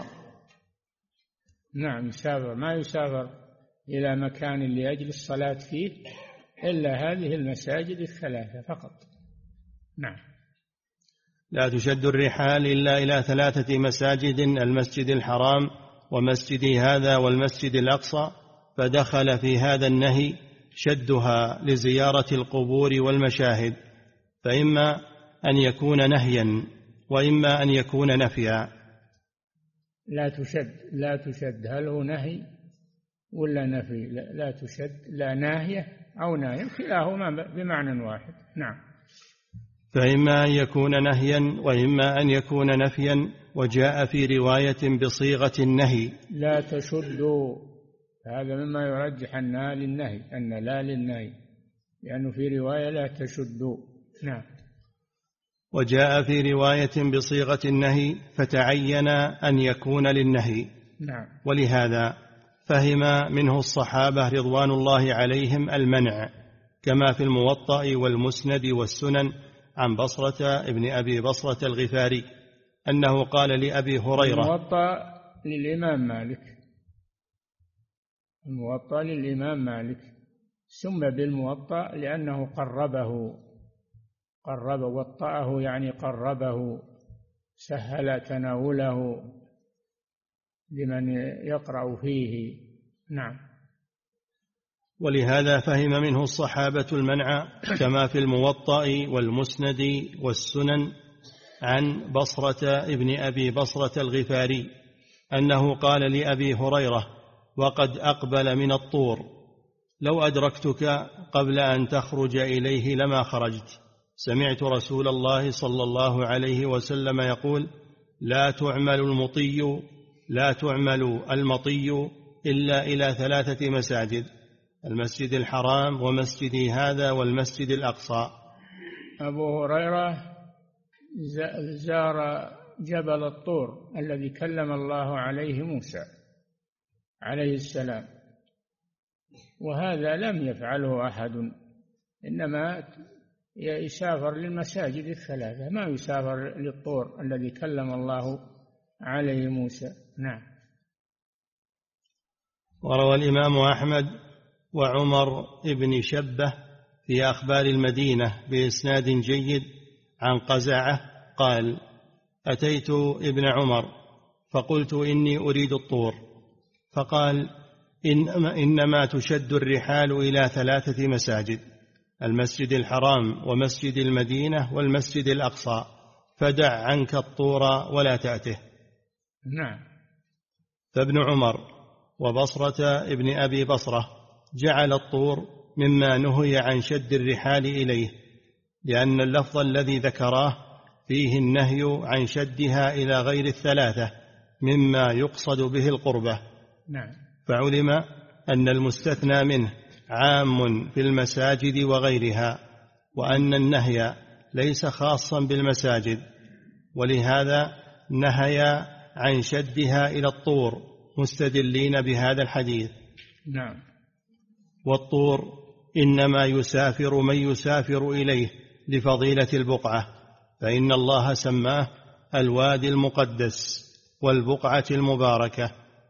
C: نعم، ما يسافر إلى مكان لأجل الصلاة فيه إلا هذه المساجد 3 فقط. نعم.
B: لا تشد الرحال إلا إلى 3 مساجد: المسجد الحرام ومسجدي هذا والمسجد الأقصى، فدخل في هذا النهي شدها لزيارة القبور والمشاهد، فإما أن يكون نهيا وإما أن يكون نفيا.
C: لا تشد هل هو نهي ولا نفي؟ لا تشد، لا ناهية أو ناهية، كلاهما بمعنى واحد. نعم.
B: فإما أن يكون نهيا وإما أن يكون نفيا، وجاء في رواية بصيغة النهي: لا
C: تشدوا. هذا مما يرجح أنها للنهي، أن لا للنهي، لأنه في رواية لا تشدوا. نعم.
B: وجاء في رواية بصيغة النهي فتعين أن يكون للنهي.
C: نعم.
B: ولهذا فهم منه الصحابة رضوان الله عليهم المنع، كما في الموطأ والمسند والسنن عن بصرة ابن أبي بصرة الغفاري أنه قال لأبي هريرة:
C: الموطأ للإمام مالك سمى بالموطأ لأنه قرب وطأه، يعني قربه، سهل تناوله، لمن يقرأ فيه. نعم.
B: ولهذا فهم منه الصحابة المنع، كما في الموطأ والمسند والسنن عن بصرة ابن أبي بصرة الغفاري أنه قال لأبي هريرة وقد أقبل من الطور: لو أدركتك قبل أن تخرج إليه لما خرجت. سمعت رسول الله صلى الله عليه وسلم يقول: لا تعمل المطي إلا إلى 3 مساجد: المسجد الحرام ومسجدي هذا والمسجد الأقصى.
C: أبو هريرة زار جبل الطور الذي كلم الله عليه موسى عليه السلام، وهذا لم يفعله أحد، إنما يسافر للمساجد 3، ما يسافر للطور الذي كلم الله عليه موسى. نعم.
B: وروى الإمام أحمد وعمر بن شبة في أخبار المدينة بإسناد جيد عن قزعة قال: أتيت ابن عمر فقلت إني أريد الطور، فقال: إنما تشد الرحال إلى 3 مساجد: المسجد الحرام ومسجد المدينة والمسجد الأقصى، فدع عنك الطور ولا تأته.
C: نعم.
B: فابن عمر وبصرة ابن أبي بصرة جعل الطور مما نهي عن شد الرحال إليه، لأن اللفظ الذي ذكراه فيه النهي عن شدها إلى غير 3 مما يقصد به القربة.
C: نعم.
B: فعلم أن المستثنى منه عام في المساجد وغيرها، وأن النهي ليس خاصا بالمساجد، ولهذا نهي عن شدها إلى الطور مستدلين بهذا الحديث.
C: نعم.
B: والطور إنما يسافر من يسافر إليه لفضيلة البقعة، فإن الله سماه الوادي المقدس والبقعة المباركة.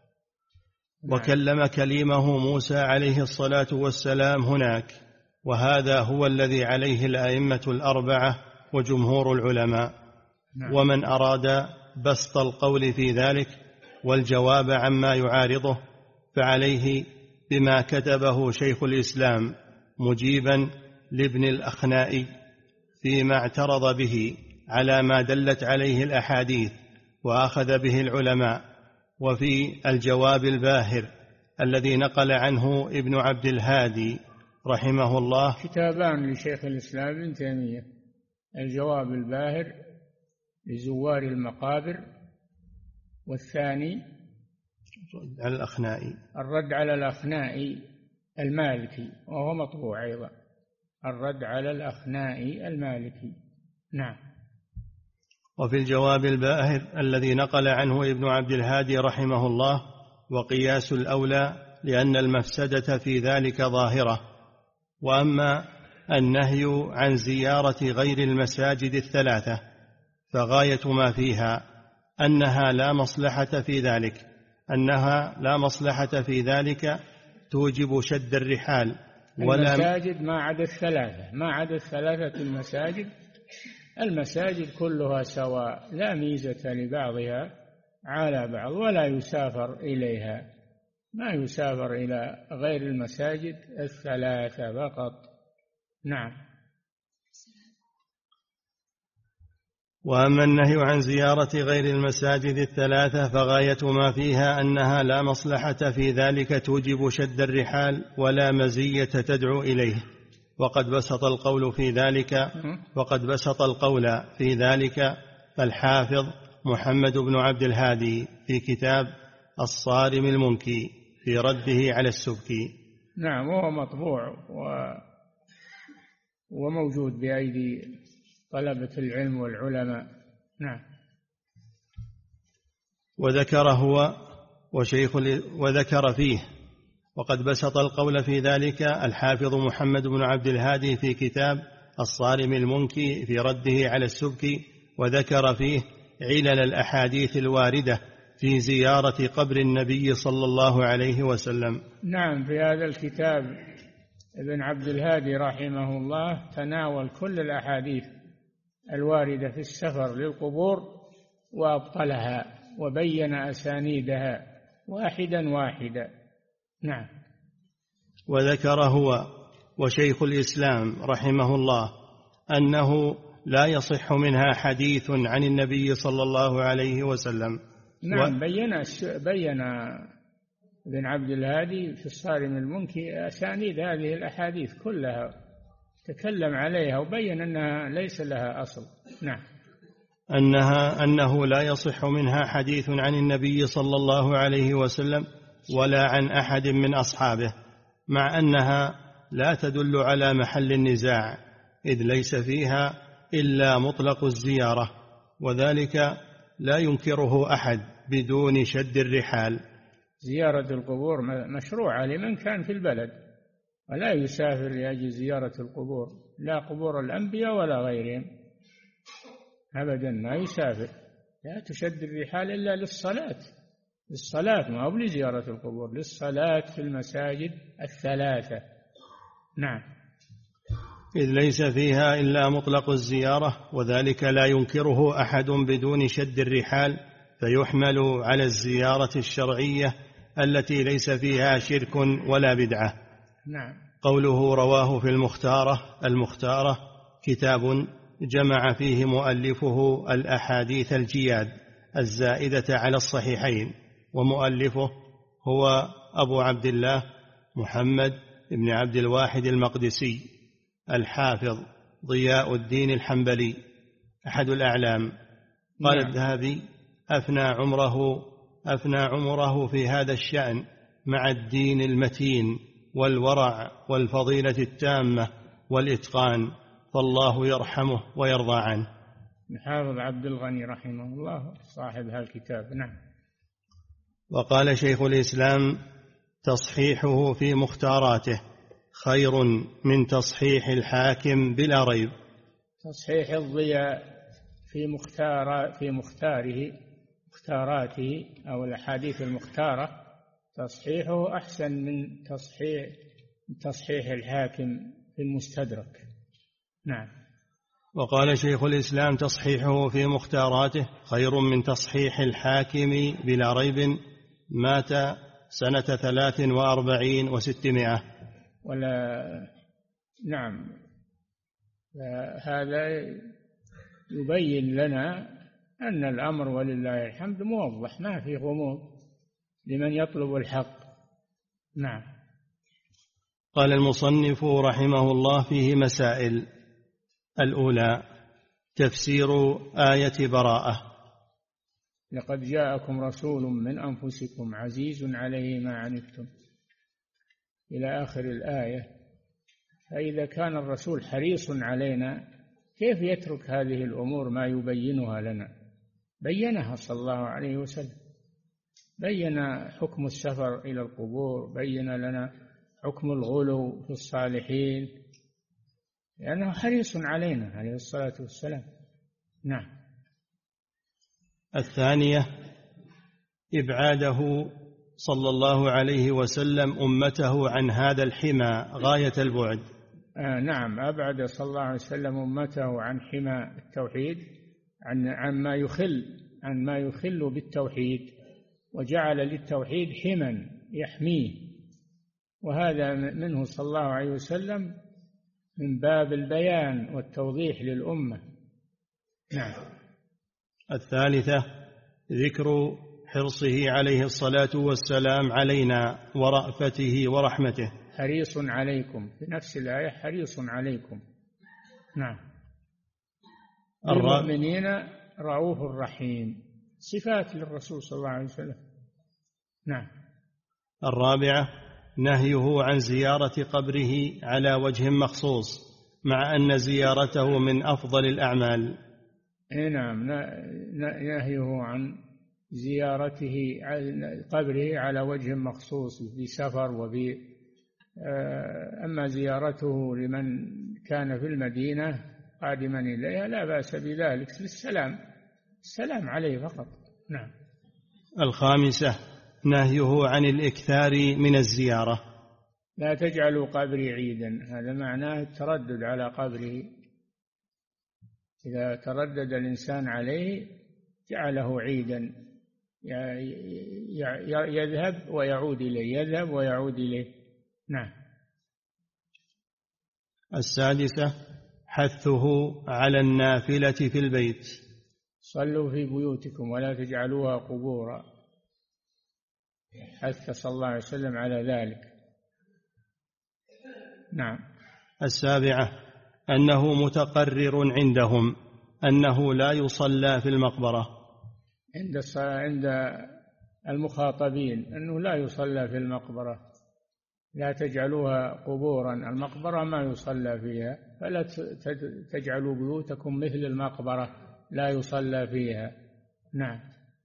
B: وكلم كليمه موسى عليه الصلاة والسلام هناك، وهذا هو الذي عليه الأئمة 4 وجمهور العلماء. ومن أراد بسط القول في ذلك والجواب عما يعارضه فعليه بما كتبه شيخ الإسلام مجيبا لابن الأخنائي فيما اعترض به على ما دلت عليه الأحاديث وأخذ به العلماء، وفي الجواب الباهر الذي نقل عنه ابن عبد الهادي رحمه الله.
C: كتابان لشيخ الإسلام ابن تيمية: الجواب الباهر لزوار المقابر، والثاني الرد على الأخنائي المالكي، وهو مطبوع أيضا، الرد على الأخنائي المالكي. نعم.
B: وفي الجواب الباهر الذي نقل عنه ابن عبد الهادي رحمه الله: وقياس الأولى لأن المفسدة في ذلك ظاهرة. وأما النهي عن زيارة غير المساجد 3 فغاية ما فيها أنها لا مصلحة في ذلك توجب شد الرحال، ولا
C: المساجد ما عدا 3، ما عدا 3 المساجد، المساجد كلها سواء، لا ميزة لبعضها على بعض، ولا يسافر إليها، ما يسافر إلى غير المساجد 3 فقط. نعم.
B: وأما النهي عن زيارة غير المساجد 3 فغاية ما فيها أنها لا مصلحة في ذلك توجب شد الرحال ولا مزية تدعو إليه. وقد بسط القول في ذلك الحافظ محمد بن عبد الهادي في كتاب الصارم المنكي في رده على السبكي.
C: نعم. وهو مطبوع وموجود بأيدي طلبة العلم والعلماء. نعم.
B: وذكر فيه وقد بسط القول في ذلك الحافظ محمد بن عبد الهادي في كتاب الصارم المنكي في رده على السبكي، وذكر فيه علل الأحاديث الواردة في زيارة قبر النبي صلى الله عليه وسلم.
C: نعم. في هذا الكتاب ابن عبد الهادي رحمه الله تناول كل الأحاديث الواردة في السفر للقبور وأبطلها، وبين أسانيدها واحدا واحدا. نعم.
B: وذكر هو وشيخ الإسلام رحمه الله أنه لا يصح منها حديث عن النبي صلى الله عليه وسلم.
C: نعم. بين ابن عبد الهادي في الصارم المنكي أسانيد هذه الأحاديث كلها، تكلم عليها وبين أنها ليس لها أصل. نعم.
B: أنه لا يصح منها حديث عن النبي صلى الله عليه وسلم ولا عن أحد من أصحابه، مع أنها لا تدل على محل النزاع، إذ ليس فيها إلا مطلق الزيارة، وذلك لا ينكره أحد بدون شد الرحال.
C: زيارة القبور مشروعة لمن كان في البلد، ولا يسافر لأجل زيارة القبور، لا قبور الأنبياء ولا غيرهم أبدا، ما يسافر. لا تشد الرحال إلا للصلاة، ما هو لزيارة القبور، للصلاة في المساجد الثلاثة. نعم.
B: إذ ليس فيها إلا مطلق الزيارة، وذلك لا ينكره أحد بدون شد الرحال، فيحمل على الزيارة الشرعية التي ليس فيها شرك ولا بدعة.
C: نعم.
B: قوله رواه في المختارة كتاب جمع فيه مؤلفه الأحاديث الجياد الزائدة على الصحيحين، ومؤلفه هو أبو عبد الله محمد بن عبد الواحد المقدسي الحافظ ضياء الدين الحنبلي أحد الأعلام. قال الذهبي أفنى عمره في هذا الشأن مع الدين المتين والورع والفضيلة التامة والإتقان، فالله يرحمه ويرضى عنه.
C: الحافظ عبد الغني رحمه الله صاحب هالكتاب. نعم.
B: وقال شيخ الإسلام تصحيحه في مختاراته خير من تصحيح الحاكم بلا ريب.
C: تصحيح الضياء في مختاراته أو الأحاديث المختارة، تصحيحه أحسن من تصحيح الحاكم في المستدرك. نعم.
B: وقال شيخ الإسلام تصحيحه في مختاراته خير من تصحيح الحاكم بلا ريب. مات سنة 43 و600.
C: نعم. هذا يبين لنا أن الأمر ولله الحمد موضح، ما في غموض لمن يطلب الحق. نعم.
B: قال المصنف رحمه الله فيه مسائل. الأولى تفسير آية براءة.
C: لقد جاءكم رسول من أنفسكم عزيز عليه ما عنتم إلى آخر الآية. فإذا كان الرسول حريص علينا كيف يترك هذه الأمور ما يبينها لنا؟ بينها صلى الله عليه وسلم، بين حكم السفر إلى القبور، بين لنا حكم الغلو في الصالحين، لأنه حريص علينا عليه الصلاة والسلام. نعم.
B: الثانية إبعاده صلى الله عليه وسلم أمته عن هذا الحمى غاية البعد.
C: نعم. أبعد صلى الله عليه وسلم أمته عن حمى التوحيد، عن ما يخل بالتوحيد، وجعل للتوحيد حما يحميه، وهذا منه صلى الله عليه وسلم من باب البيان والتوضيح للأمة. نعم.
B: الثالثة ذكر حرصه عليه الصلاة والسلام علينا ورأفته ورحمته.
C: حريص عليكم في نفس الآية، حريص عليكم. نعم. المؤمنين رؤوف رحيم، صفات للرسول صلى الله عليه وسلم. نعم.
B: الرابعة نهيه عن زيارة قبره على وجه مخصوص، مع أن زيارته من أفضل الأعمال.
C: نعم. نهيه عن زيارته قبره على وجه مخصوص بسفر أما زيارته لمن كان في المدينة قادما إليها لا بأس بذلك، السلام عليه فقط. نعم.
B: الخامسة نهيه عن الإكثار من الزيارة.
C: لا تجعلوا قبري عيدا، هذا معناه التردد على قبره. إذا تردد الإنسان عليه جعله عيدا، يذهب ويعود إليه، يذهب ويعود إليه. نعم.
B: السادسة حثه على النافلة في البيت.
C: صلوا في بيوتكم ولا تجعلوها قبورا، حث صلى الله عليه وسلم على ذلك. نعم.
B: السابعة أنه متقرر عندهم أنه لا يصلى في المقبرة،
C: عند المخاطبين أنه لا يصلى في المقبرة، لا تجعلوها قبورا، المقبرة ما يصلى فيها، فلا تجعلوا بيوتكم مثل المقبرة لا يصلى فيها. نعم.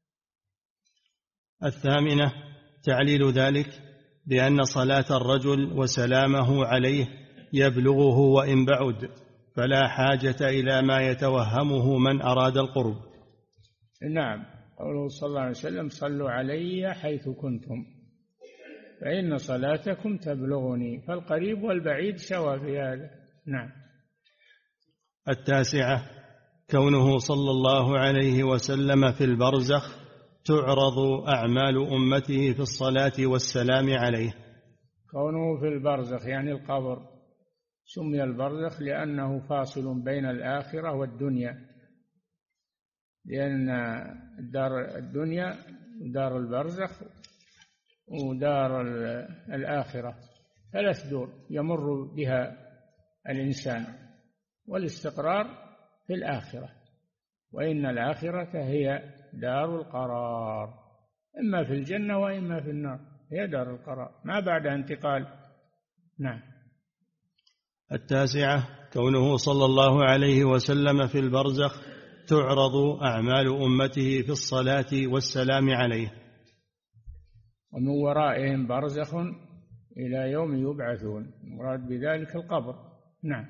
B: الثامنة تعليل ذلك بأن صلاة الرجل وسلامه عليه يبلغه وإن بعد، فلا حاجة إلى ما يتوهمه من أراد القرب.
C: نعم، قوله صلى الله عليه وسلم صلوا علي حيث كنتم فإن صلاتكم تبلغني، فالقريب والبعيد سواء في هذا. نعم.
B: التاسعة كونه صلى الله عليه وسلم في البرزخ تعرض أعمال أمته في الصلاة والسلام عليه.
C: كونه في البرزخ يعني القبر، سمي البرزخ لأنه فاصل بين الآخرة والدنيا، لأن دار الدنيا دار البرزخ ودار الآخرة 3 دور يمر بها الإنسان، والاستقرار في الآخرة، وإن الآخرة هي دار القرار، إما في الجنة وإما في النار، هي دار القرار ما بعد انتقال. نعم.
B: التاسعة كونه صلى الله عليه وسلم في البرزخ تعرض أعمال أمته في الصلاة والسلام عليه،
C: ومن ورائهم برزخ إلى يوم يبعثون، مراد بذلك القبر. نعم.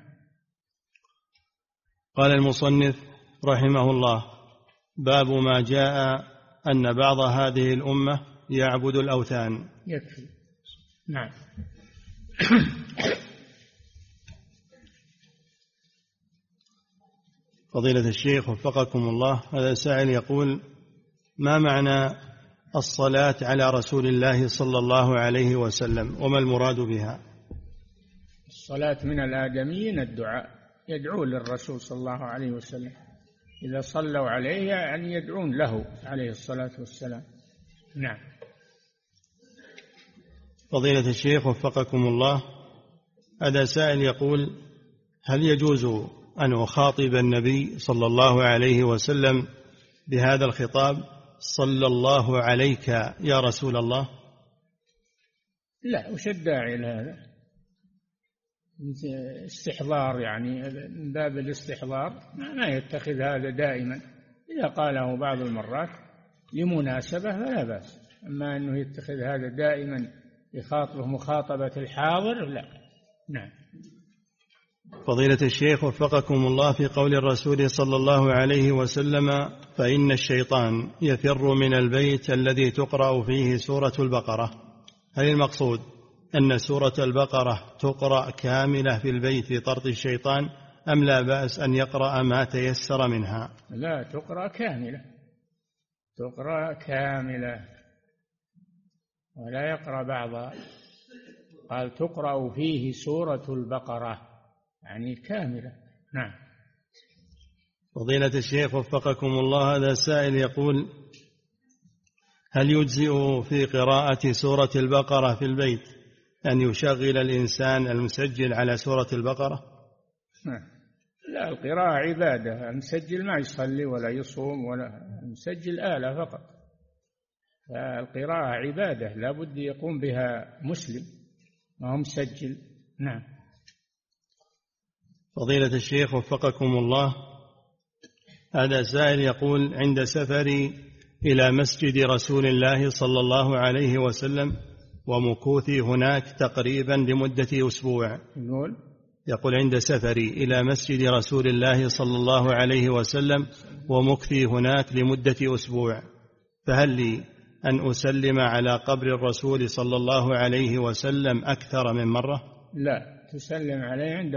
B: قال المصنف رحمه الله: باب ما جاء أن بعض هذه الأمة يعبد الأوثان.
C: يكفي. نعم.
B: فضيلة الشيخ وفقكم الله، هذا سائل يقول: ما معنى الصلاة على رسول الله صلى الله عليه وسلم وما المراد بها؟
C: الصلاة من الآدميين الدعاء، يدعون للرسول صلى الله عليه وسلم، إذا صلوا عليه يعني يدعون له عليه الصلاة والسلام. نعم.
B: فضيلة الشيخ وفقكم الله، هذا سائل يقول: هل يجوز أن أخاطب النبي صلى الله عليه وسلم بهذا الخطاب: صلى الله عليك يا رسول الله؟
C: لا، وش الداعي لهذا؟ استحضار، يعني من باب الاستحضار، ما يتخذ هذا دائما، إذا قاله بعض المرات لمناسبة فلا بأس، أما أنه يتخذ هذا دائما يخاطبه مخاطبة الحاضر لا. نعم.
B: فضيلة الشيخ وفقكم الله، في قول الرسول صلى الله عليه وسلم: فإن الشيطان يفر من البيت الذي تقرأ فيه سورة البقرة، هل المقصود أن سورة البقرة تقرأ كاملة في البيت لطرد الشيطان، أم لا بأس أن يقرأ ما تيسر منها؟
C: لا، تقرأ كاملة، تقرأ كاملة ولا يقرأ بعضها، قال تقرأ فيه سورة البقرة يعني كاملة. نعم.
B: فضيلة الشيخ وفقكم الله، هذا سائل يقول: هل يجزئ في قراءة سورة البقرة في البيت أن يشغل الإنسان المسجل على سورة البقرة؟
C: لا، القراءة عبادة، المسجل ما يصلي ولا يصوم، ولا المسجل آلة فقط، فالقراءة عبادة لا بد يقوم بها مسلم ما هو مسجل. نعم.
B: فضيلة الشيخ وفقكم الله، هذا سائل يقول: عند سفري إلى مسجد رسول الله صلى الله عليه وسلم ومكوثي هناك تقريبا لمدة أسبوع، يقول: عند سفري إلى مسجد رسول الله صلى الله عليه وسلم ومكثي هناك لمدة أسبوع، فهل لي أن أسلم على قبر الرسول صلى الله عليه وسلم أكثر من مرة؟
C: لا، تسلم عليه عند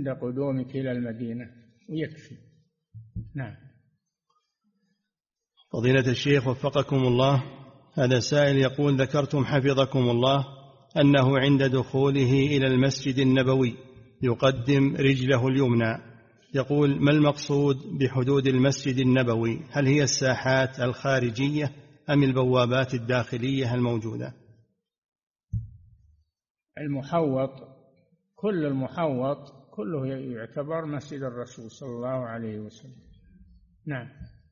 C: قدومك إلى المدينة ويكفي. نعم.
B: فضيلة الشيخ وفقكم الله، هذا سائل يقول: ذكرتم حفظكم الله أنه عند دخوله إلى المسجد النبوي يقدم رجله اليمنى، يقول: ما المقصود بحدود المسجد النبوي؟ هل هي الساحات الخارجية أم البوابات الداخلية الموجودة؟
C: المحوط، كل المحوط كله يعتبر مسجد الرسول صلى الله عليه وسلم. نعم.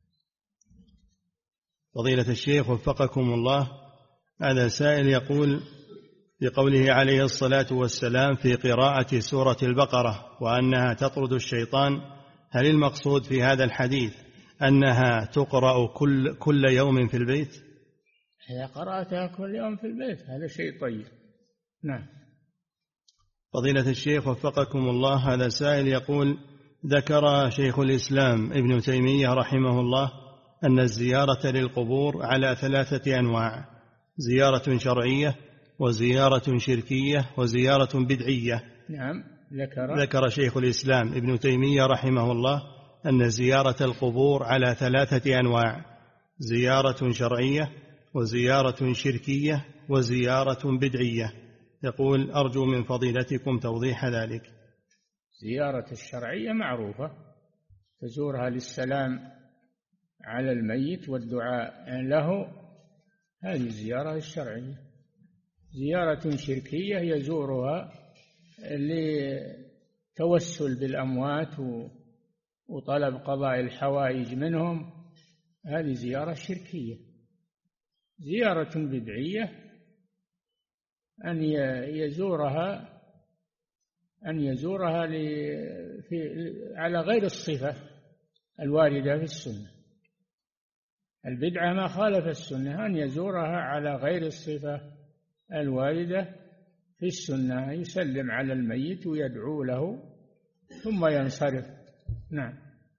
B: فضيلة الشيخ وفقكم الله، هذا سائل يقول: بقوله عليه الصلاة والسلام في قراءة سورة البقرة وأنها تطرد الشيطان، هل المقصود في هذا الحديث أنها تقرأ كل يوم في البيت؟
C: إذا قرأتها كل يوم في البيت هذا شيء طيب. نعم.
B: فضيلة الشيخ وفقكم الله، هذا سائل يقول: ذكر شيخ الإسلام ابن تيمية رحمه الله أن الزيارة للقبور على 3 أنواع: زيارة شرعية، وزيارة شركية، وزيارة بدعية.
C: نعم.
B: ذكر شيخ الإسلام ابن تيمية رحمه الله أن زيارة القبور على 3 أنواع: زيارة شرعية، وزيارة شركية، وزيارة بدعية. يقول: أرجو من فضيلتكم توضيح ذلك.
C: زيارة الشرعية معروفة، تزورها للسلام على الميت والدعاء له، هذه الزيارة الشرعية. زيارة شركية يزورها لتوسل بالأموات وطلب قضاء الحوائج منهم، هذه زيارة شركية. زيارة بدعية أن يزورها على غير الصفة الواردة في السنة. البدعة ما خالف السنة، أن يزورها على غير الصفة الواردة في السنة، يسلم على الميت ويدعو له ثم ينصرف. نعم.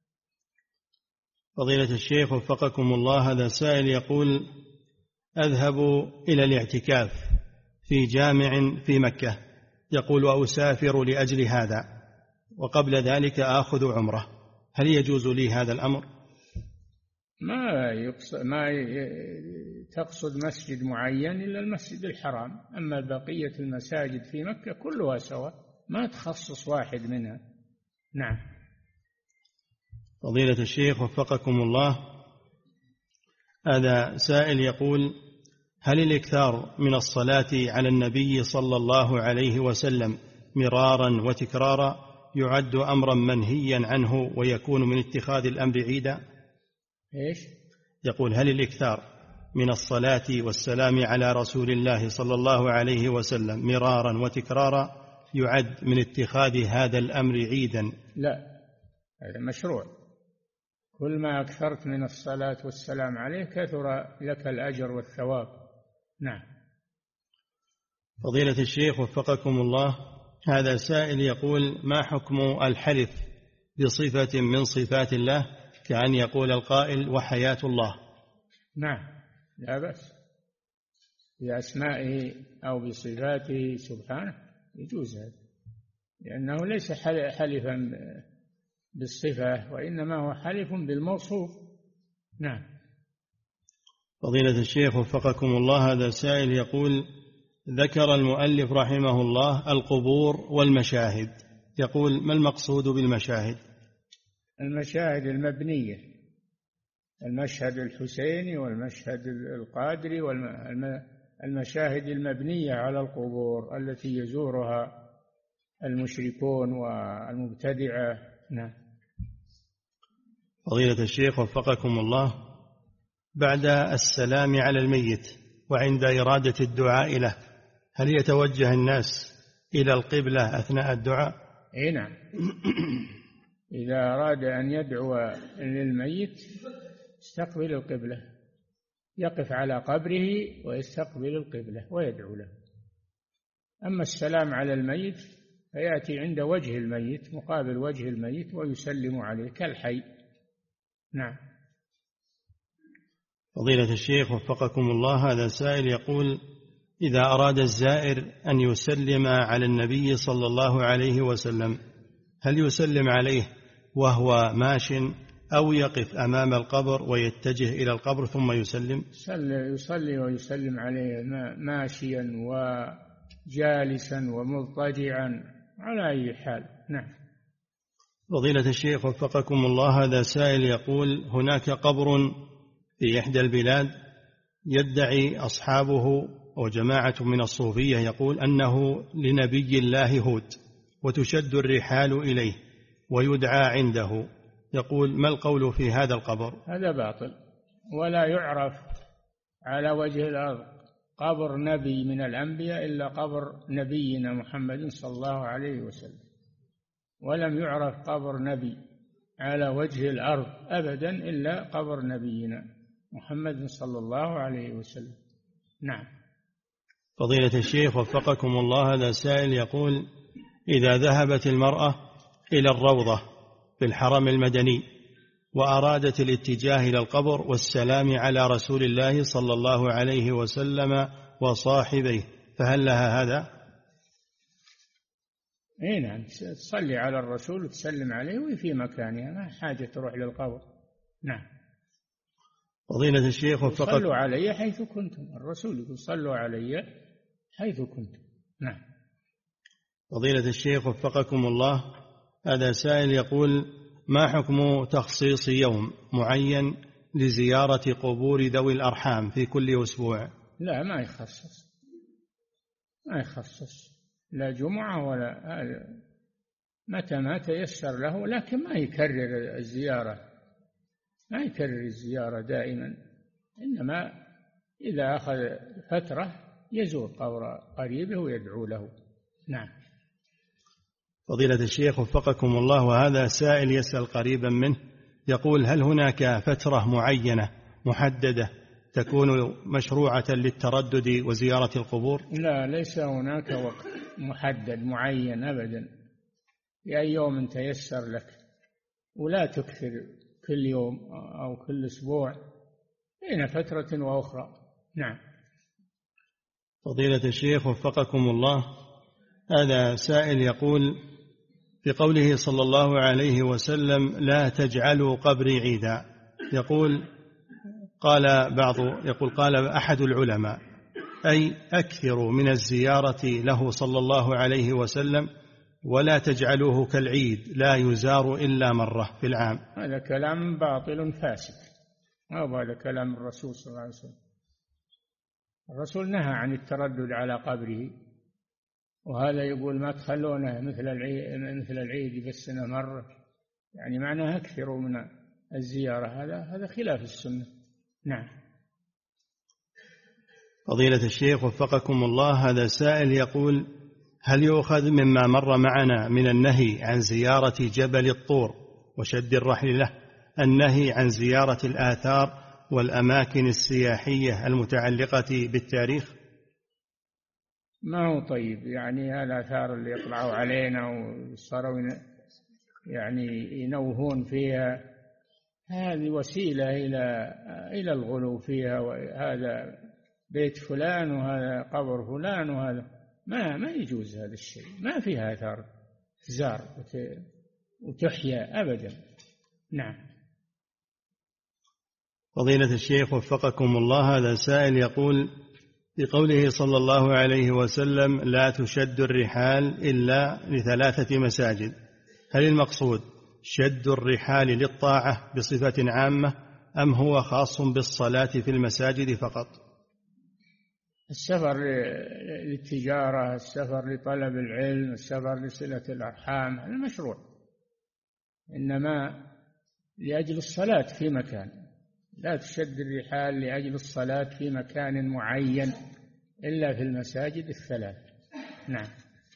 B: فضيلة الشيخ وفقكم الله، هذا سائل يقول: أذهب إلى الاعتكاف في جامع في مكة، يقول: وأسافر لأجل هذا، وقبل ذلك آخذ عمرة، هل يجوز لي هذا الأمر؟
C: ما تقصد مسجد معين إلا المسجد الحرام، أما بقية المساجد في مكة كلها سواء، ما تخصص واحد منها. نعم.
B: فضيلة الشيخ وفقكم الله، هذا سائل يقول: هل الإكثار من الصلاة على النبي صلى الله عليه وسلم مرارا وتكرارا يعد أمرا منهيا عنه ويكون من اتخاذ الأمر عيدا؟
C: إيش؟
B: يقول: هل الإكثار من الصلاة والسلام على رسول الله صلى الله عليه وسلم مرارا وتكرارا يعد من اتخاذ هذا الأمر عيدا؟
C: لا، هذا مشروع. كل ما أكثرت من الصلاة والسلام عليه كثر لك الأجر والثواب. نعم.
B: فضيلة الشيخ وفقكم الله، هذا سائل يقول: ما حكم الحلف بصفة من صفات الله كأن يقول القائل: وحياة الله؟
C: نعم، لا بأس، بأسمائه أو بصفاته سبحانه يجوز هذا، لأنه ليس حلفا بالصفة، وإنما هو حلف بالموصوف. نعم.
B: فضيلة الشيخ وفقكم الله، هذا سائل يقول: ذكر المؤلف رحمه الله القبور والمشاهد، يقول: ما المقصود بالمشاهد؟
C: المشاهد المبنية، المشهد الحسيني والمشهد القادري، والمشاهد المبنية على القبور التي يزورها المشركون والمبتدعة. نعم.
B: فضيلة الشيخ وفقكم الله، بعد السلام على الميت وعند إرادة الدعاء له، هل يتوجه الناس إلى القبلة أثناء الدعاء؟
C: أي نعم. إذا أراد أن يدعو للميت استقبل القبلة، يقف على قبره ويستقبل القبلة ويدعو له. أما السلام على الميت فيأتي عند وجه الميت، مقابل وجه الميت، ويسلم عليه كالحي. نعم.
B: فضيلة الشيخ وفقكم الله، هذا سائل يقول: إذا أراد الزائر أن يسلم على النبي صلى الله عليه وسلم، هل يسلم عليه وهو ماش أو يقف أمام القبر ويتجه إلى القبر ثم يسلم؟
C: يصلي ويسلم عليه ماشيا وجالسا ومضطجعا على أي حال. نعم.
B: فضيلة الشيخ وفقكم الله، هذا سائل يقول: هناك قبر في إحدى البلاد يدعي أصحابه وجماعة من الصوفية يقول أنه لنبي الله هود، وتشد الرحال إليه ويدعى عنده، يقول: ما القول في هذا القبر؟
C: هذا باطل، ولا يعرف على وجه الأرض قبر نبي من الأنبياء إلا قبر نبينا محمد صلى الله عليه وسلم، ولم يعرف قبر نبي على وجه الأرض أبدا إلا قبر نبينا محمد صلى الله عليه وسلم. نعم.
B: فضيلة الشيخ وفقكم الله، هذا سائل يقول: إذا ذهبت المرأة إلى الروضة في الحرم المدني وأرادت الاتجاه إلى القبر والسلام على رسول الله صلى الله عليه وسلم وصاحبيه، فهل لها هذا؟
C: إيه نعم، تصلي على الرسول وتسلم عليه وفي مكانها، ما حاجة تروح للقبر. نعم.
B: فضيلة الشيخ وفقكم،
C: صلوا علي حيث كنتم، الرسول يقول: صلوا علي حيث كنتم. نعم.
B: فضيلة الشيخ وفقكم الله، هذا سائل يقول: ما حكم تخصيص يوم معين لزيارة قبور ذوي الأرحام في كل أسبوع؟
C: لا، ما يخصص لا جمعة ولا متى ما تيسر له، لكن ما يكرر الزيارة دائما، إنما إذا أخذ فترة يزور قبر قريبه ويدعو له. نعم.
B: فضيلة الشيخ وفقكم الله، وهذا سائل يسأل قريبا منه يقول: هل هناك فترة معينة محددة تكون مشروعة للتردد وزيارة القبور؟
C: لا، ليس هناك وقت محدد معين أبدا، بأي يوم تيسر لك، ولا تكثر كل يوم أو كل أسبوع، بين فترة وأخرى. نعم.
B: فضيلة الشيخ وفقكم الله، هذا سائل يقول: في قوله صلى الله عليه وسلم: لا تجعلوا قبري عيدا، قال أحد العلماء: أي أكثروا من الزيارة له صلى الله عليه وسلم، ولا تجعلوه كالعيد لا يزار إلا مرة في العام.
C: هذا كلام باطل فاسد، هذا كلام الرسول صلى الله عليه وسلم. الرسول نهى عن التردد على قبره، وهذا يقول ما تخلونه مثل العيد بالسنة مرة، يعني معناها أكثروا من الزيارة، هذا خلاف السنة. نعم.
B: فضيلة الشيخ وفقكم الله، هذا سائل يقول: هل يؤخذ مما مر معنا من النهي عن زيارة جبل الطور وشد الرحل له النهي عن زيارة الآثار والأماكن السياحية المتعلقة بالتاريخ؟
C: ما هو طيب، يعني الآثار اللي يطلعوا علينا وصاروا يعني ينوهون فيها، هذه وسيلة إلى الغلو فيها، وهذا بيت فلان وهذا قبر فلان، وهذا ما يجوز هذا الشيء، ما فيها آثار تزار وتحيا أبدا. نعم.
B: فضيلة الشيخ وفقكم الله، هذا سائل يقول: بقوله صلى الله عليه وسلم: لا تشد الرحال إلا ل3 مساجد، هل المقصود شد الرحال للطاعة بصفة عامة، أم هو خاص بالصلاة في المساجد فقط؟
C: السفر للتجارة، السفر لطلب العلم، السفر لصلة الأرحام، هذا مشروع، إنما لأجل الصلاة في مكان، لا تشد الرحال لأجل الصلاة في مكان معين إلا في المساجد 3. نعم.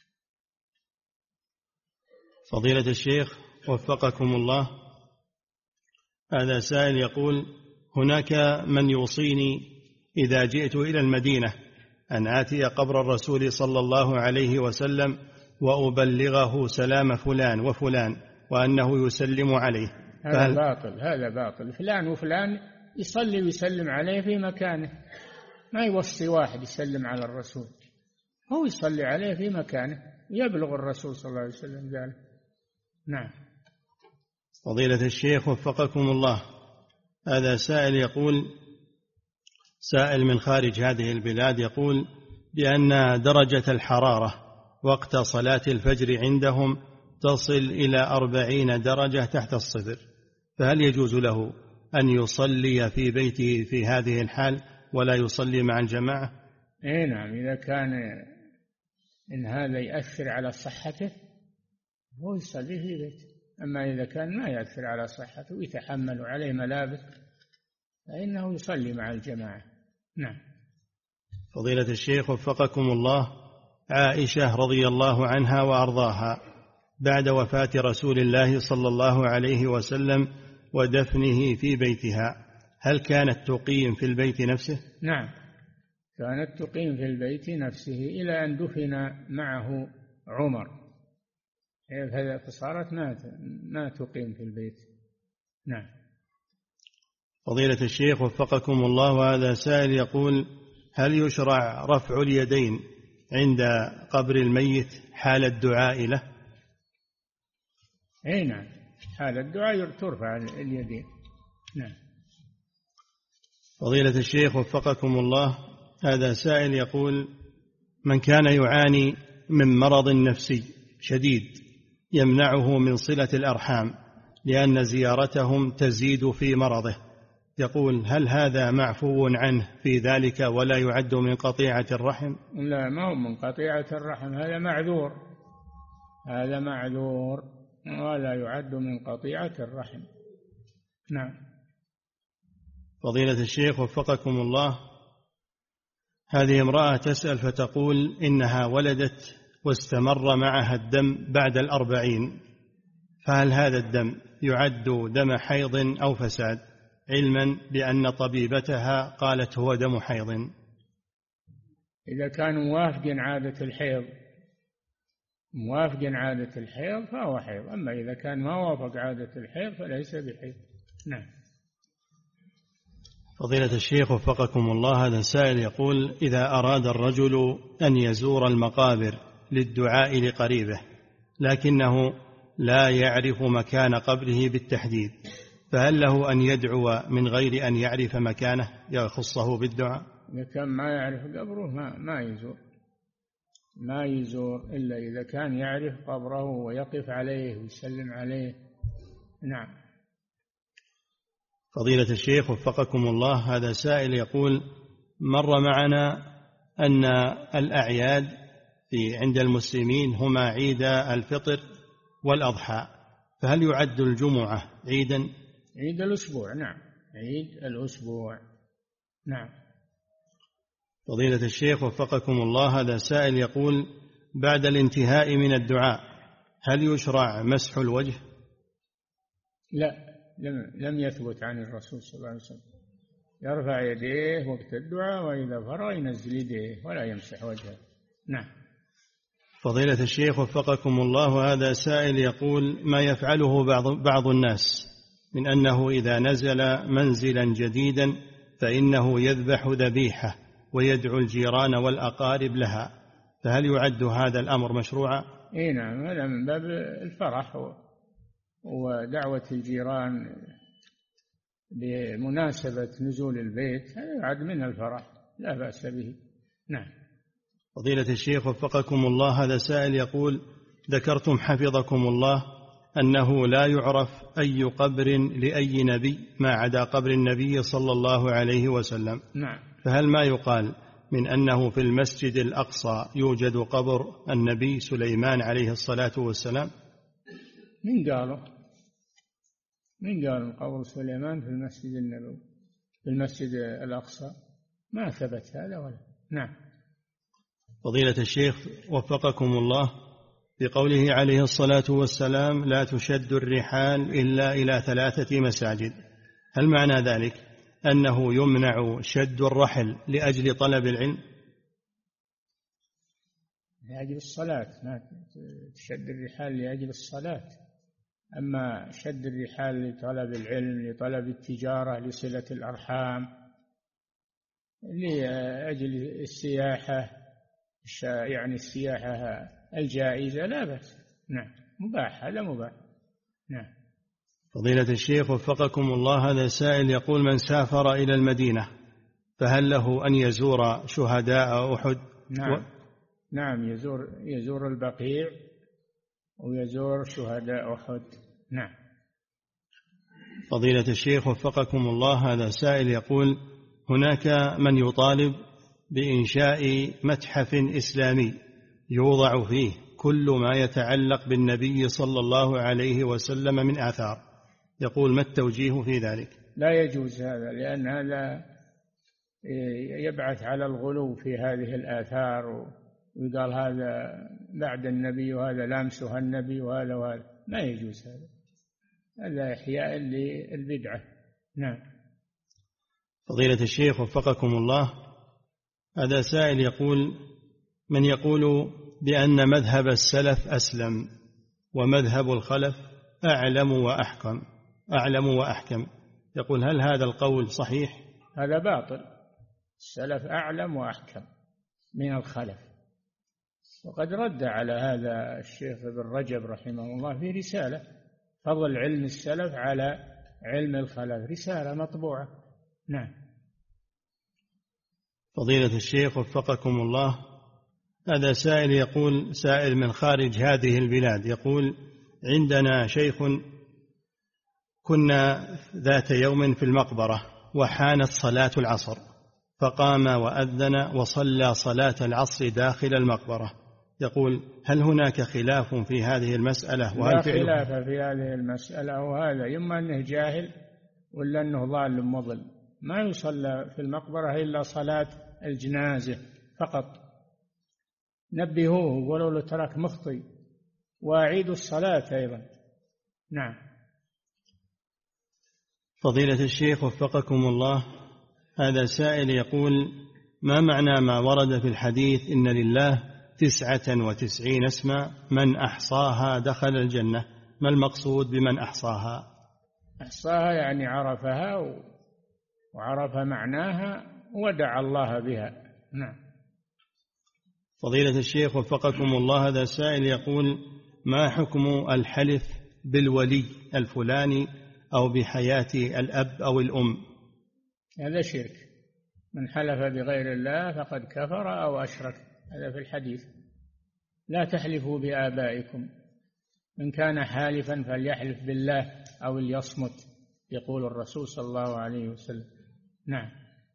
B: فضيلة الشيخ وفقكم الله، هذا سائل يقول: هناك من يوصيني إذا جئت إلى المدينة أن آتي قبر الرسول صلى الله عليه وسلم وأبلغه سلام فلان وفلان وأنه يسلم عليه.
C: هذا باطل. فلان وفلان يصلي ويسلم عليه في مكانه، ما يوصي واحد يسلم على الرسول، هو يصلي عليه في مكانه، يبلغ الرسول صلى الله عليه وسلم ذلك. نعم.
B: فضيلة الشيخ وفقكم الله، هذا سائل يقول، سائل من خارج هذه البلاد، يقول بأن درجة الحرارة وقت صلاة الفجر عندهم تصل إلى 40 درجة تحت الصفر، فهل يجوز له أن يصلي في بيته في هذه الحال ولا يصلي مع الجماعة؟
C: نعم، إذا كان إن هذا يؤثر على صحته هو يصلي في بيته، أما إذا كان ما يؤثر على صحته ويتحمل عليه ملابس فإنه يصلي مع الجماعة. نعم.
B: فضيلة الشيخ وفقكم الله، عائشة رضي الله عنها وأرضاها بعد وفاة رسول الله صلى الله عليه وسلم ودفنه في بيتها، هل كانت تقيم في البيت نفسه؟
C: نعم، كانت تقيم في البيت نفسه إلى أن دفن معه عمر، فصارت ما تقيم في البيت. نعم.
B: فضيلة الشيخ وفقكم الله، وهذا سائل يقول هل يشرع رفع اليدين عند قبر الميت حال الدعاء له؟
C: نعم، حال الدعاء ترفع اليدين. نعم.
B: فضيلة الشيخ وفقكم الله، هذا سائل يقول من كان يعاني من مرض نفسي شديد يمنعه من صلة الأرحام لأن زيارتهم تزيد في مرضه، يقول هل هذا معفو عنه في ذلك ولا يعد من قطيعة الرحم؟
C: لا، ما هو من قطيعة الرحم، هذا معذور، هذا معذور ولا يعد من قطيعة الرحم. نعم.
B: فضيلة الشيخ وفقكم الله، هذه امرأة تسأل فتقول إنها ولدت واستمر معها الدم بعد 40، فهل هذا الدم يعد دم حيض أو فساد، علما بأن طبيبتها قالت هو دم حيض؟
C: إذا كانوا موافقين عادة الحيض فهو حيض، أما إذا كان ما وافق عادة الحيض فليس بحيض. نعم.
B: فضيلة الشيخ وفقكم الله، هذا سائل يقول إذا أراد الرجل أن يزور المقابر للدعاء لقريبه لكنه لا يعرف مكان قبره بالتحديد، فهل له أن يدعو من غير أن يعرف مكانه يخصه بالدعاء؟
C: إذا كان ما يعرف قبره ما يزور إلا إذا كان يعرف قبره ويقف عليه ويسلم عليه. نعم.
B: فضيلة الشيخ وفقكم الله، هذا سائل يقول مر معنا أن الأعياد عند المسلمين هما عيد الفطر والأضحى، فهل يعد الجمعة عيدا؟
C: عيد الأسبوع. نعم، عيد الأسبوع. نعم.
B: فضيلة الشيخ وفقكم الله، هذا سائل يقول بعد الانتهاء من الدعاء هل يشرع مسح الوجه؟
C: لا، لم يثبت عن الرسول صلى الله عليه وسلم، يرفع يديه وقت الدعاء وإذا فرغ ينزل يديه ولا يمسح وجهه. نعم.
B: فضيلة الشيخ وفقكم الله، هذا سائل يقول ما يفعله بعض الناس من أنه إذا نزل منزلا جديدا فإنه يذبح ذبيحة ويدعو الجيران والأقارب لها، فهل يعد هذا الأمر مشروعا؟
C: نعم، هذا من باب الفرح ودعوة الجيران بمناسبة نزول البيت، هذا يعد من الفرح، لا بأس به. نعم.
B: فضيلة الشيخ وفقكم الله، هذا سائل يقول ذكرتم حفظكم الله أنه لا يعرف أي قبر لأي نبي ما عدا قبر النبي صلى الله عليه وسلم.
C: نعم.
B: فهل ما يقال من أنه في المسجد الأقصى يوجد قبر النبي سليمان عليه الصلاة والسلام؟
C: من قالوا قبر سليمان في المسجد النبوي في المسجد الأقصى؟ ما ثبت هذا ولا. نعم.
B: فضيلة الشيخ وفقكم الله، بقوله عليه الصلاة والسلام لا تشد الرحال إلا إلى 3 مساجد، هل معنى ذلك أنه يمنع شد الرحل لأجل طلب العلم؟
C: لأجل الصلاة، ما تشد الرحال لأجل الصلاة، أما شد الرحال لطلب العلم، لطلب التجارة، لصلة الأرحام، لأجل السياحة، يعني السياحة الجائزة لا بأس. نعم، مباح، هذا مباح. نعم.
B: فضيلة الشيخ وفقكم الله، هذا سائل يقول: من سافر إلى المدينة فهل له أن يزور شهداء أحد؟
C: نعم يزور البقيع ويزور شهداء أحد. نعم.
B: فضيلة الشيخ وفقكم الله، هذا سائل يقول: هناك من يطالب بإنشاء متحف إسلامي يوضع فيه كل ما يتعلق بالنبي صلى الله عليه وسلم من آثار، يقول: ما التوجيه في ذلك؟
C: لا يجوز هذا، لأن هذا يبعث على الغلو في هذه الآثار، ويقال هذا بعد النبي وهذا لامسها النبي وهذا ما يجوز هذا إحياء للبدعة. نعم.
B: فضيلة الشيخ وفقكم الله، هذا سائل يقول: من يقول بأن مذهب السلف أسلم ومذهب الخلف أعلم وأحكم، يقول: هل هذا القول صحيح؟
C: هذا باطل. السلف أعلم وأحكم من الخلف، وقد رد على هذا الشيخ ابن رجب رحمه الله في رسالة: فضل علم السلف على علم الخلف، رسالة مطبوعة. نعم.
B: فضيلة الشيخ وفقكم الله، هذا سائل يقول، سائل من خارج هذه البلاد، يقول: عندنا شيخ كنا ذات يوم في المقبرة وحانت صلاة العصر، فقام وأذن وصلى صلاة العصر داخل المقبرة، يقول: هل هناك خلاف في هذه المسألة؟
C: لا خلاف في هذه المسألة، وهذا إما أنه جاهل ولا أنه ضال مضل. ما يصلى في المقبرة إلا صلاة الجنازة فقط. نبهوه ولو ترك مخطئ، وأعيدوا الصلاة أيضا. نعم.
B: فضيلة الشيخ وفقكم الله، هذا سائل يقول: ما معنى ما ورد في الحديث إن لله 99 اسما من أحصاها دخل الجنة؟ ما المقصود بمن أحصاها؟
C: أحصاها يعني عرفها وعرف معناها ودعا الله بها. نعم.
B: فضيلة الشيخ وفقكم الله، هذا سائل يقول: ما حكم الحلف بالولي الفلاني أو بحياة الأب أو الأم؟
C: هذا شرك. من حلف بغير الله فقد كفر أو أشرك، هذا في الحديث: لا تحلفوا بآبائكم، من كان حالفا فليحلف بالله أو ليصمت، يقول الرسول صلى الله عليه وسلم. نعم.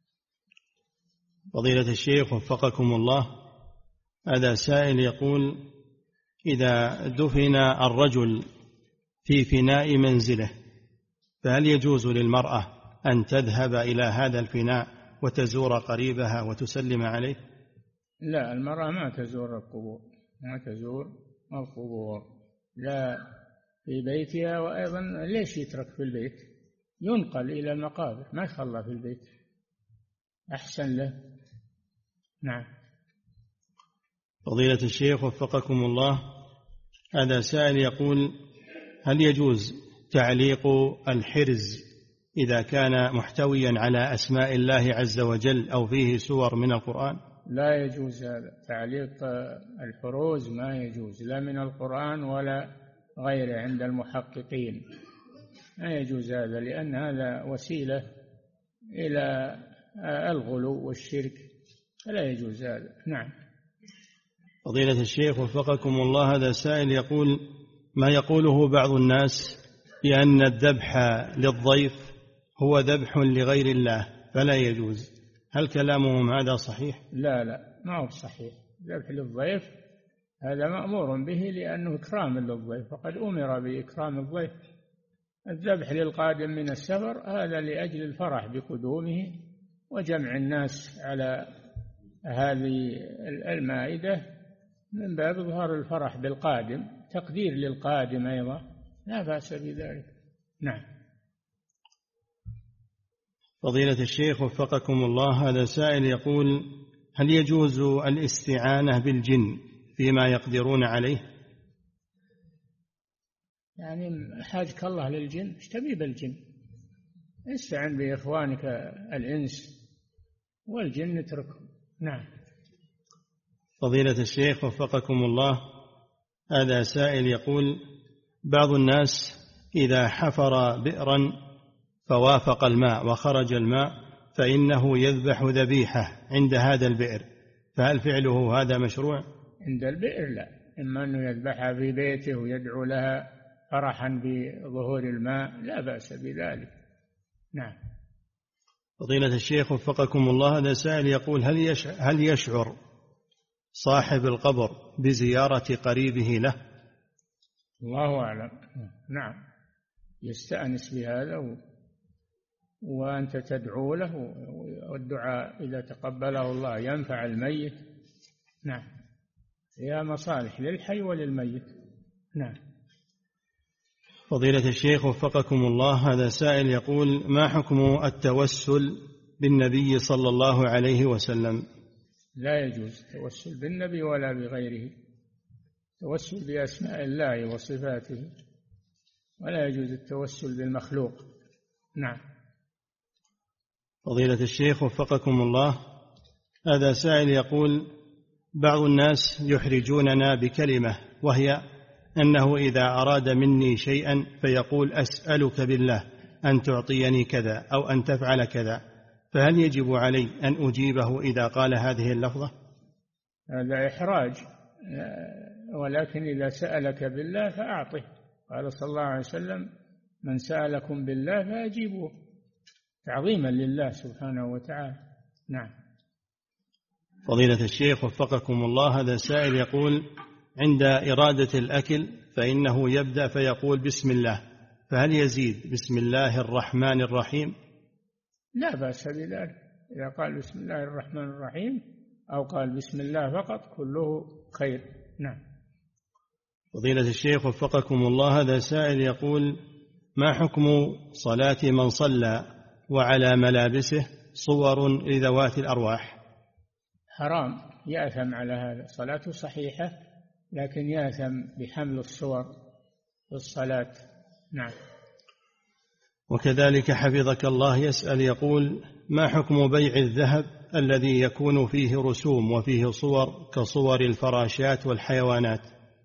B: فضيلة الشيخ وفقكم الله، هذا سائل يقول: إذا دفن الرجل في فناء منزله فهل يجوز للمرأة أن تذهب إلى هذا الفناء وتزور قريبها وتسلم عليه؟
C: لا، المرأة ما تزور القبور، لا في بيتها. وأيضا ليش يترك في البيت؟ ينقل إلى المقابر، ما يخلى في البيت، أحسن له. نعم.
B: فضيلة الشيخ وفقكم الله، هذا سائل يقول: هل يجوز تعليق الحرز إذا كان محتويا على أسماء الله عز وجل أو فيه سور من القرآن؟
C: لا يجوز هذا، تعليق الحروز ما يجوز، لا من القرآن ولا غيره عند المحققين، ما يجوز هذا، لأن هذا وسيلة إلى الغلو والشرك، فلا يجوز هذا. نعم.
B: فضيلة الشيخ وفقكم الله، هذا سائل يقول: ما يقوله بعض الناس بأن الذبح للضيف هو ذبح لغير الله فلا يجوز، هل كلامهم هذا صحيح؟
C: لا ما هو صحيح. ذبح للضيف هذا مأمور به لأنه إكرام للضيف، فقد أمر بإكرام الضيف. الذبح للقادم من السفر هذا لأجل الفرح بقدومه وجمع الناس على هذه المائدة من باب إظهار الفرح بالقادم، تقدير للقادم أيضا، لا بأس بذلك. نعم.
B: فضيلة الشيخ وفقكم الله، هذا سائل يقول: هل يجوز الاستعانة بالجن فيما يقدرون عليه؟
C: يعني حاجك الله للجن، ايش تبي بالجن؟ استعن بإخوانك الإنس، والجن اتركهم. نعم.
B: فضيلة الشيخ وفقكم الله، هذا سائل يقول: بعض الناس إذا حفر بئرا فوافق الماء وخرج الماء فإنه يذبح ذبيحة عند هذا البئر، فهل فعله هذا مشروع؟
C: عند البئر لا، إما أنه يذبحها في بيته ويدعو لها فرحا بظهور الماء، لا بأس بذلك. نعم.
B: فضيلة الشيخ وفقكم الله، هذا سائل يقول هل يشعر صاحب القبر بزيارة قريبه له؟
C: الله أعلم. نعم، يستأنس بهذا وأنت تدعو له، والدعاء إذا تقبله الله ينفع الميت. نعم، فيها مصالح للحي وللميت. نعم.
B: فضيلة الشيخ وفقكم الله، هذا سائل يقول ما حكم التوسل بالنبي صلى الله عليه وسلم؟
C: لا يجوز التوسل بالنبي ولا بغيره، التوسل بأسماء الله وصفاته، ولا يجوز التوسل بالمخلوق. نعم.
B: فضيلة الشيخ وفقكم الله، هذا سائل يقول بعض الناس يحرجوننا بكلمة، وهي أنه إذا أراد مني شيئا فيقول أسألك بالله أن تعطيني كذا أو أن تفعل كذا، فهل يجب علي أن أجيبه إذا قال هذه اللفظة؟
C: هذا إحراج، ولكن إذا سألك بالله فأعطه. قال صلى الله عليه وسلم من سألكم بالله فأجيبوه، تعظيما لله سبحانه وتعالى. نعم.
B: فضيلة الشيخ وفقكم الله، هذا سائل يقول عند إرادة الأكل فإنه يبدأ فيقول بسم الله، فهل يزيد بسم الله الرحمن الرحيم؟
C: لا بأس بذلك، إذا قال بسم الله الرحمن الرحيم أو قال بسم الله فقط كله خير. نعم.
B: فضيلة الشيخ وفقكم الله، هذا سائل يقول ما حكم صلاة من صلى وعلى ملابسه صور لذوات الأرواح؟
C: حرام، يأثم على هذا، صلاته صحيحة لكن يأثم بحمل الصور في الصلاة. نعم.
B: وكذلك حفظك الله يسأل يقول ما حكم بيع الذهب الذي يكون فيه رسوم وفيه صور كصور الفراشات والحيوانات؟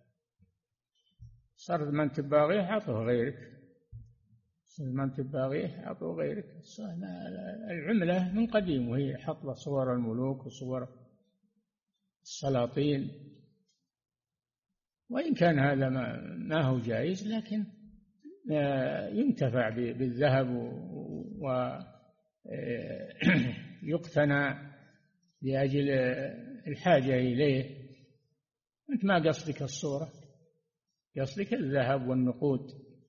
C: صار ما انت باغيه عطه غيرك، ما انت باغيه عطه غيرك. العملة من قديم وهي حط صور الملوك وصور السلاطين، وإن كان هذا ما هو جائز، لكن ينتفع بالذهب ويقتنى لأجل الحاجة إليه. أنت ما قصدك الصورة، قصدك الذهب والنقود.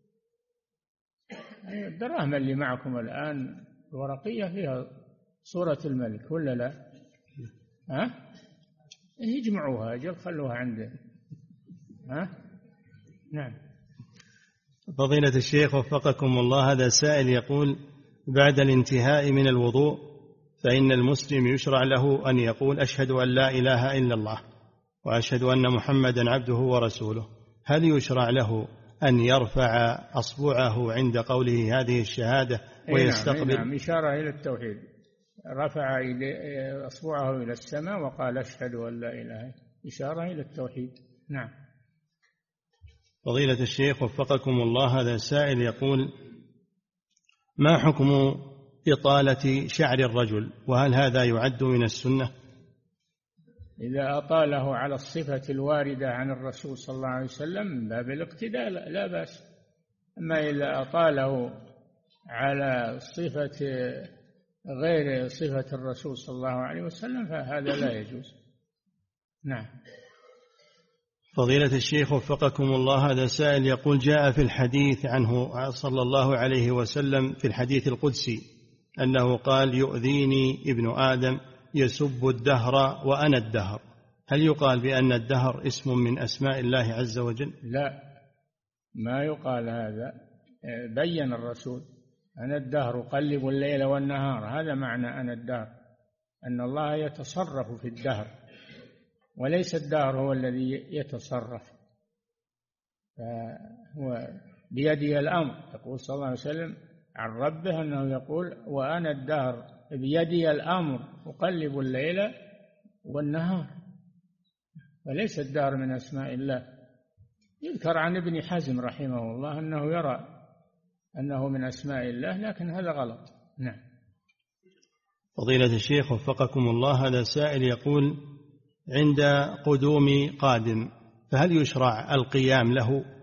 C: الدراهم اللي معكم الآن الورقية فيها صورة الملك ولا لا؟ ها؟ يجمعوها أجل خلوها عندهم. ها؟ نعم.
B: فضيلة الشيخ وفقكم الله، هذا سائل يقول بعد الانتهاء من الوضوء فإن المسلم يشرع له أن يقول أشهد أن لا إله إلا الله وأشهد أن محمدا عبده ورسوله، هل يشرع له أن يرفع أصبعه عند قوله هذه الشهادة ويستقبل؟
C: نعم، إشارة إلى التوحيد، رفع أصبعه إلى السماء وقال أشهد أن لا إله، إشارة إلى التوحيد. نعم.
B: فضيلة الشيخ وفقكم الله، هذا سائل يقول ما حكم إطالة شعر الرجل، وهل هذا يعد من السنة؟
C: إذا أطاله على الصفة الواردة عن الرسول صلى الله عليه وسلم من باب الاقتداء لا بأس، أما إذا أطاله على صفة غير صفة الرسول صلى الله عليه وسلم فهذا لا يجوز. نعم.
B: فضيلة الشيخ وفقكم الله، هذا سائل يقول جاء في الحديث عنه صلى الله عليه وسلم في الحديث القدسي أنه قال يؤذيني ابن آدم يسب الدهر وأنا الدهر، هل يقال بأن الدهر اسم من أسماء الله عز وجل؟
C: لا، ما يقال هذا. بين الرسول أنا الدهر أقلب الليل والنهار، هذا معنى أنا الدهر، أن الله يتصرف في الدهر وليس الدهر هو الذي يتصرف، فهو بيده الأمر. يقول صلى الله عليه وسلم عن ربه أنه يقول وأنا الدهر بيدي الأمر أقلب الليل والنهار، وليس الدهر من أسماء الله. يذكر عن ابن حزم رحمه الله أنه يرى أنه من أسماء الله، لكن هذا غلط. نعم.
B: فضيلة الشيخ وفقكم الله، هذا سائل يقول: عند قدوم قادم فهل يشرع القيام له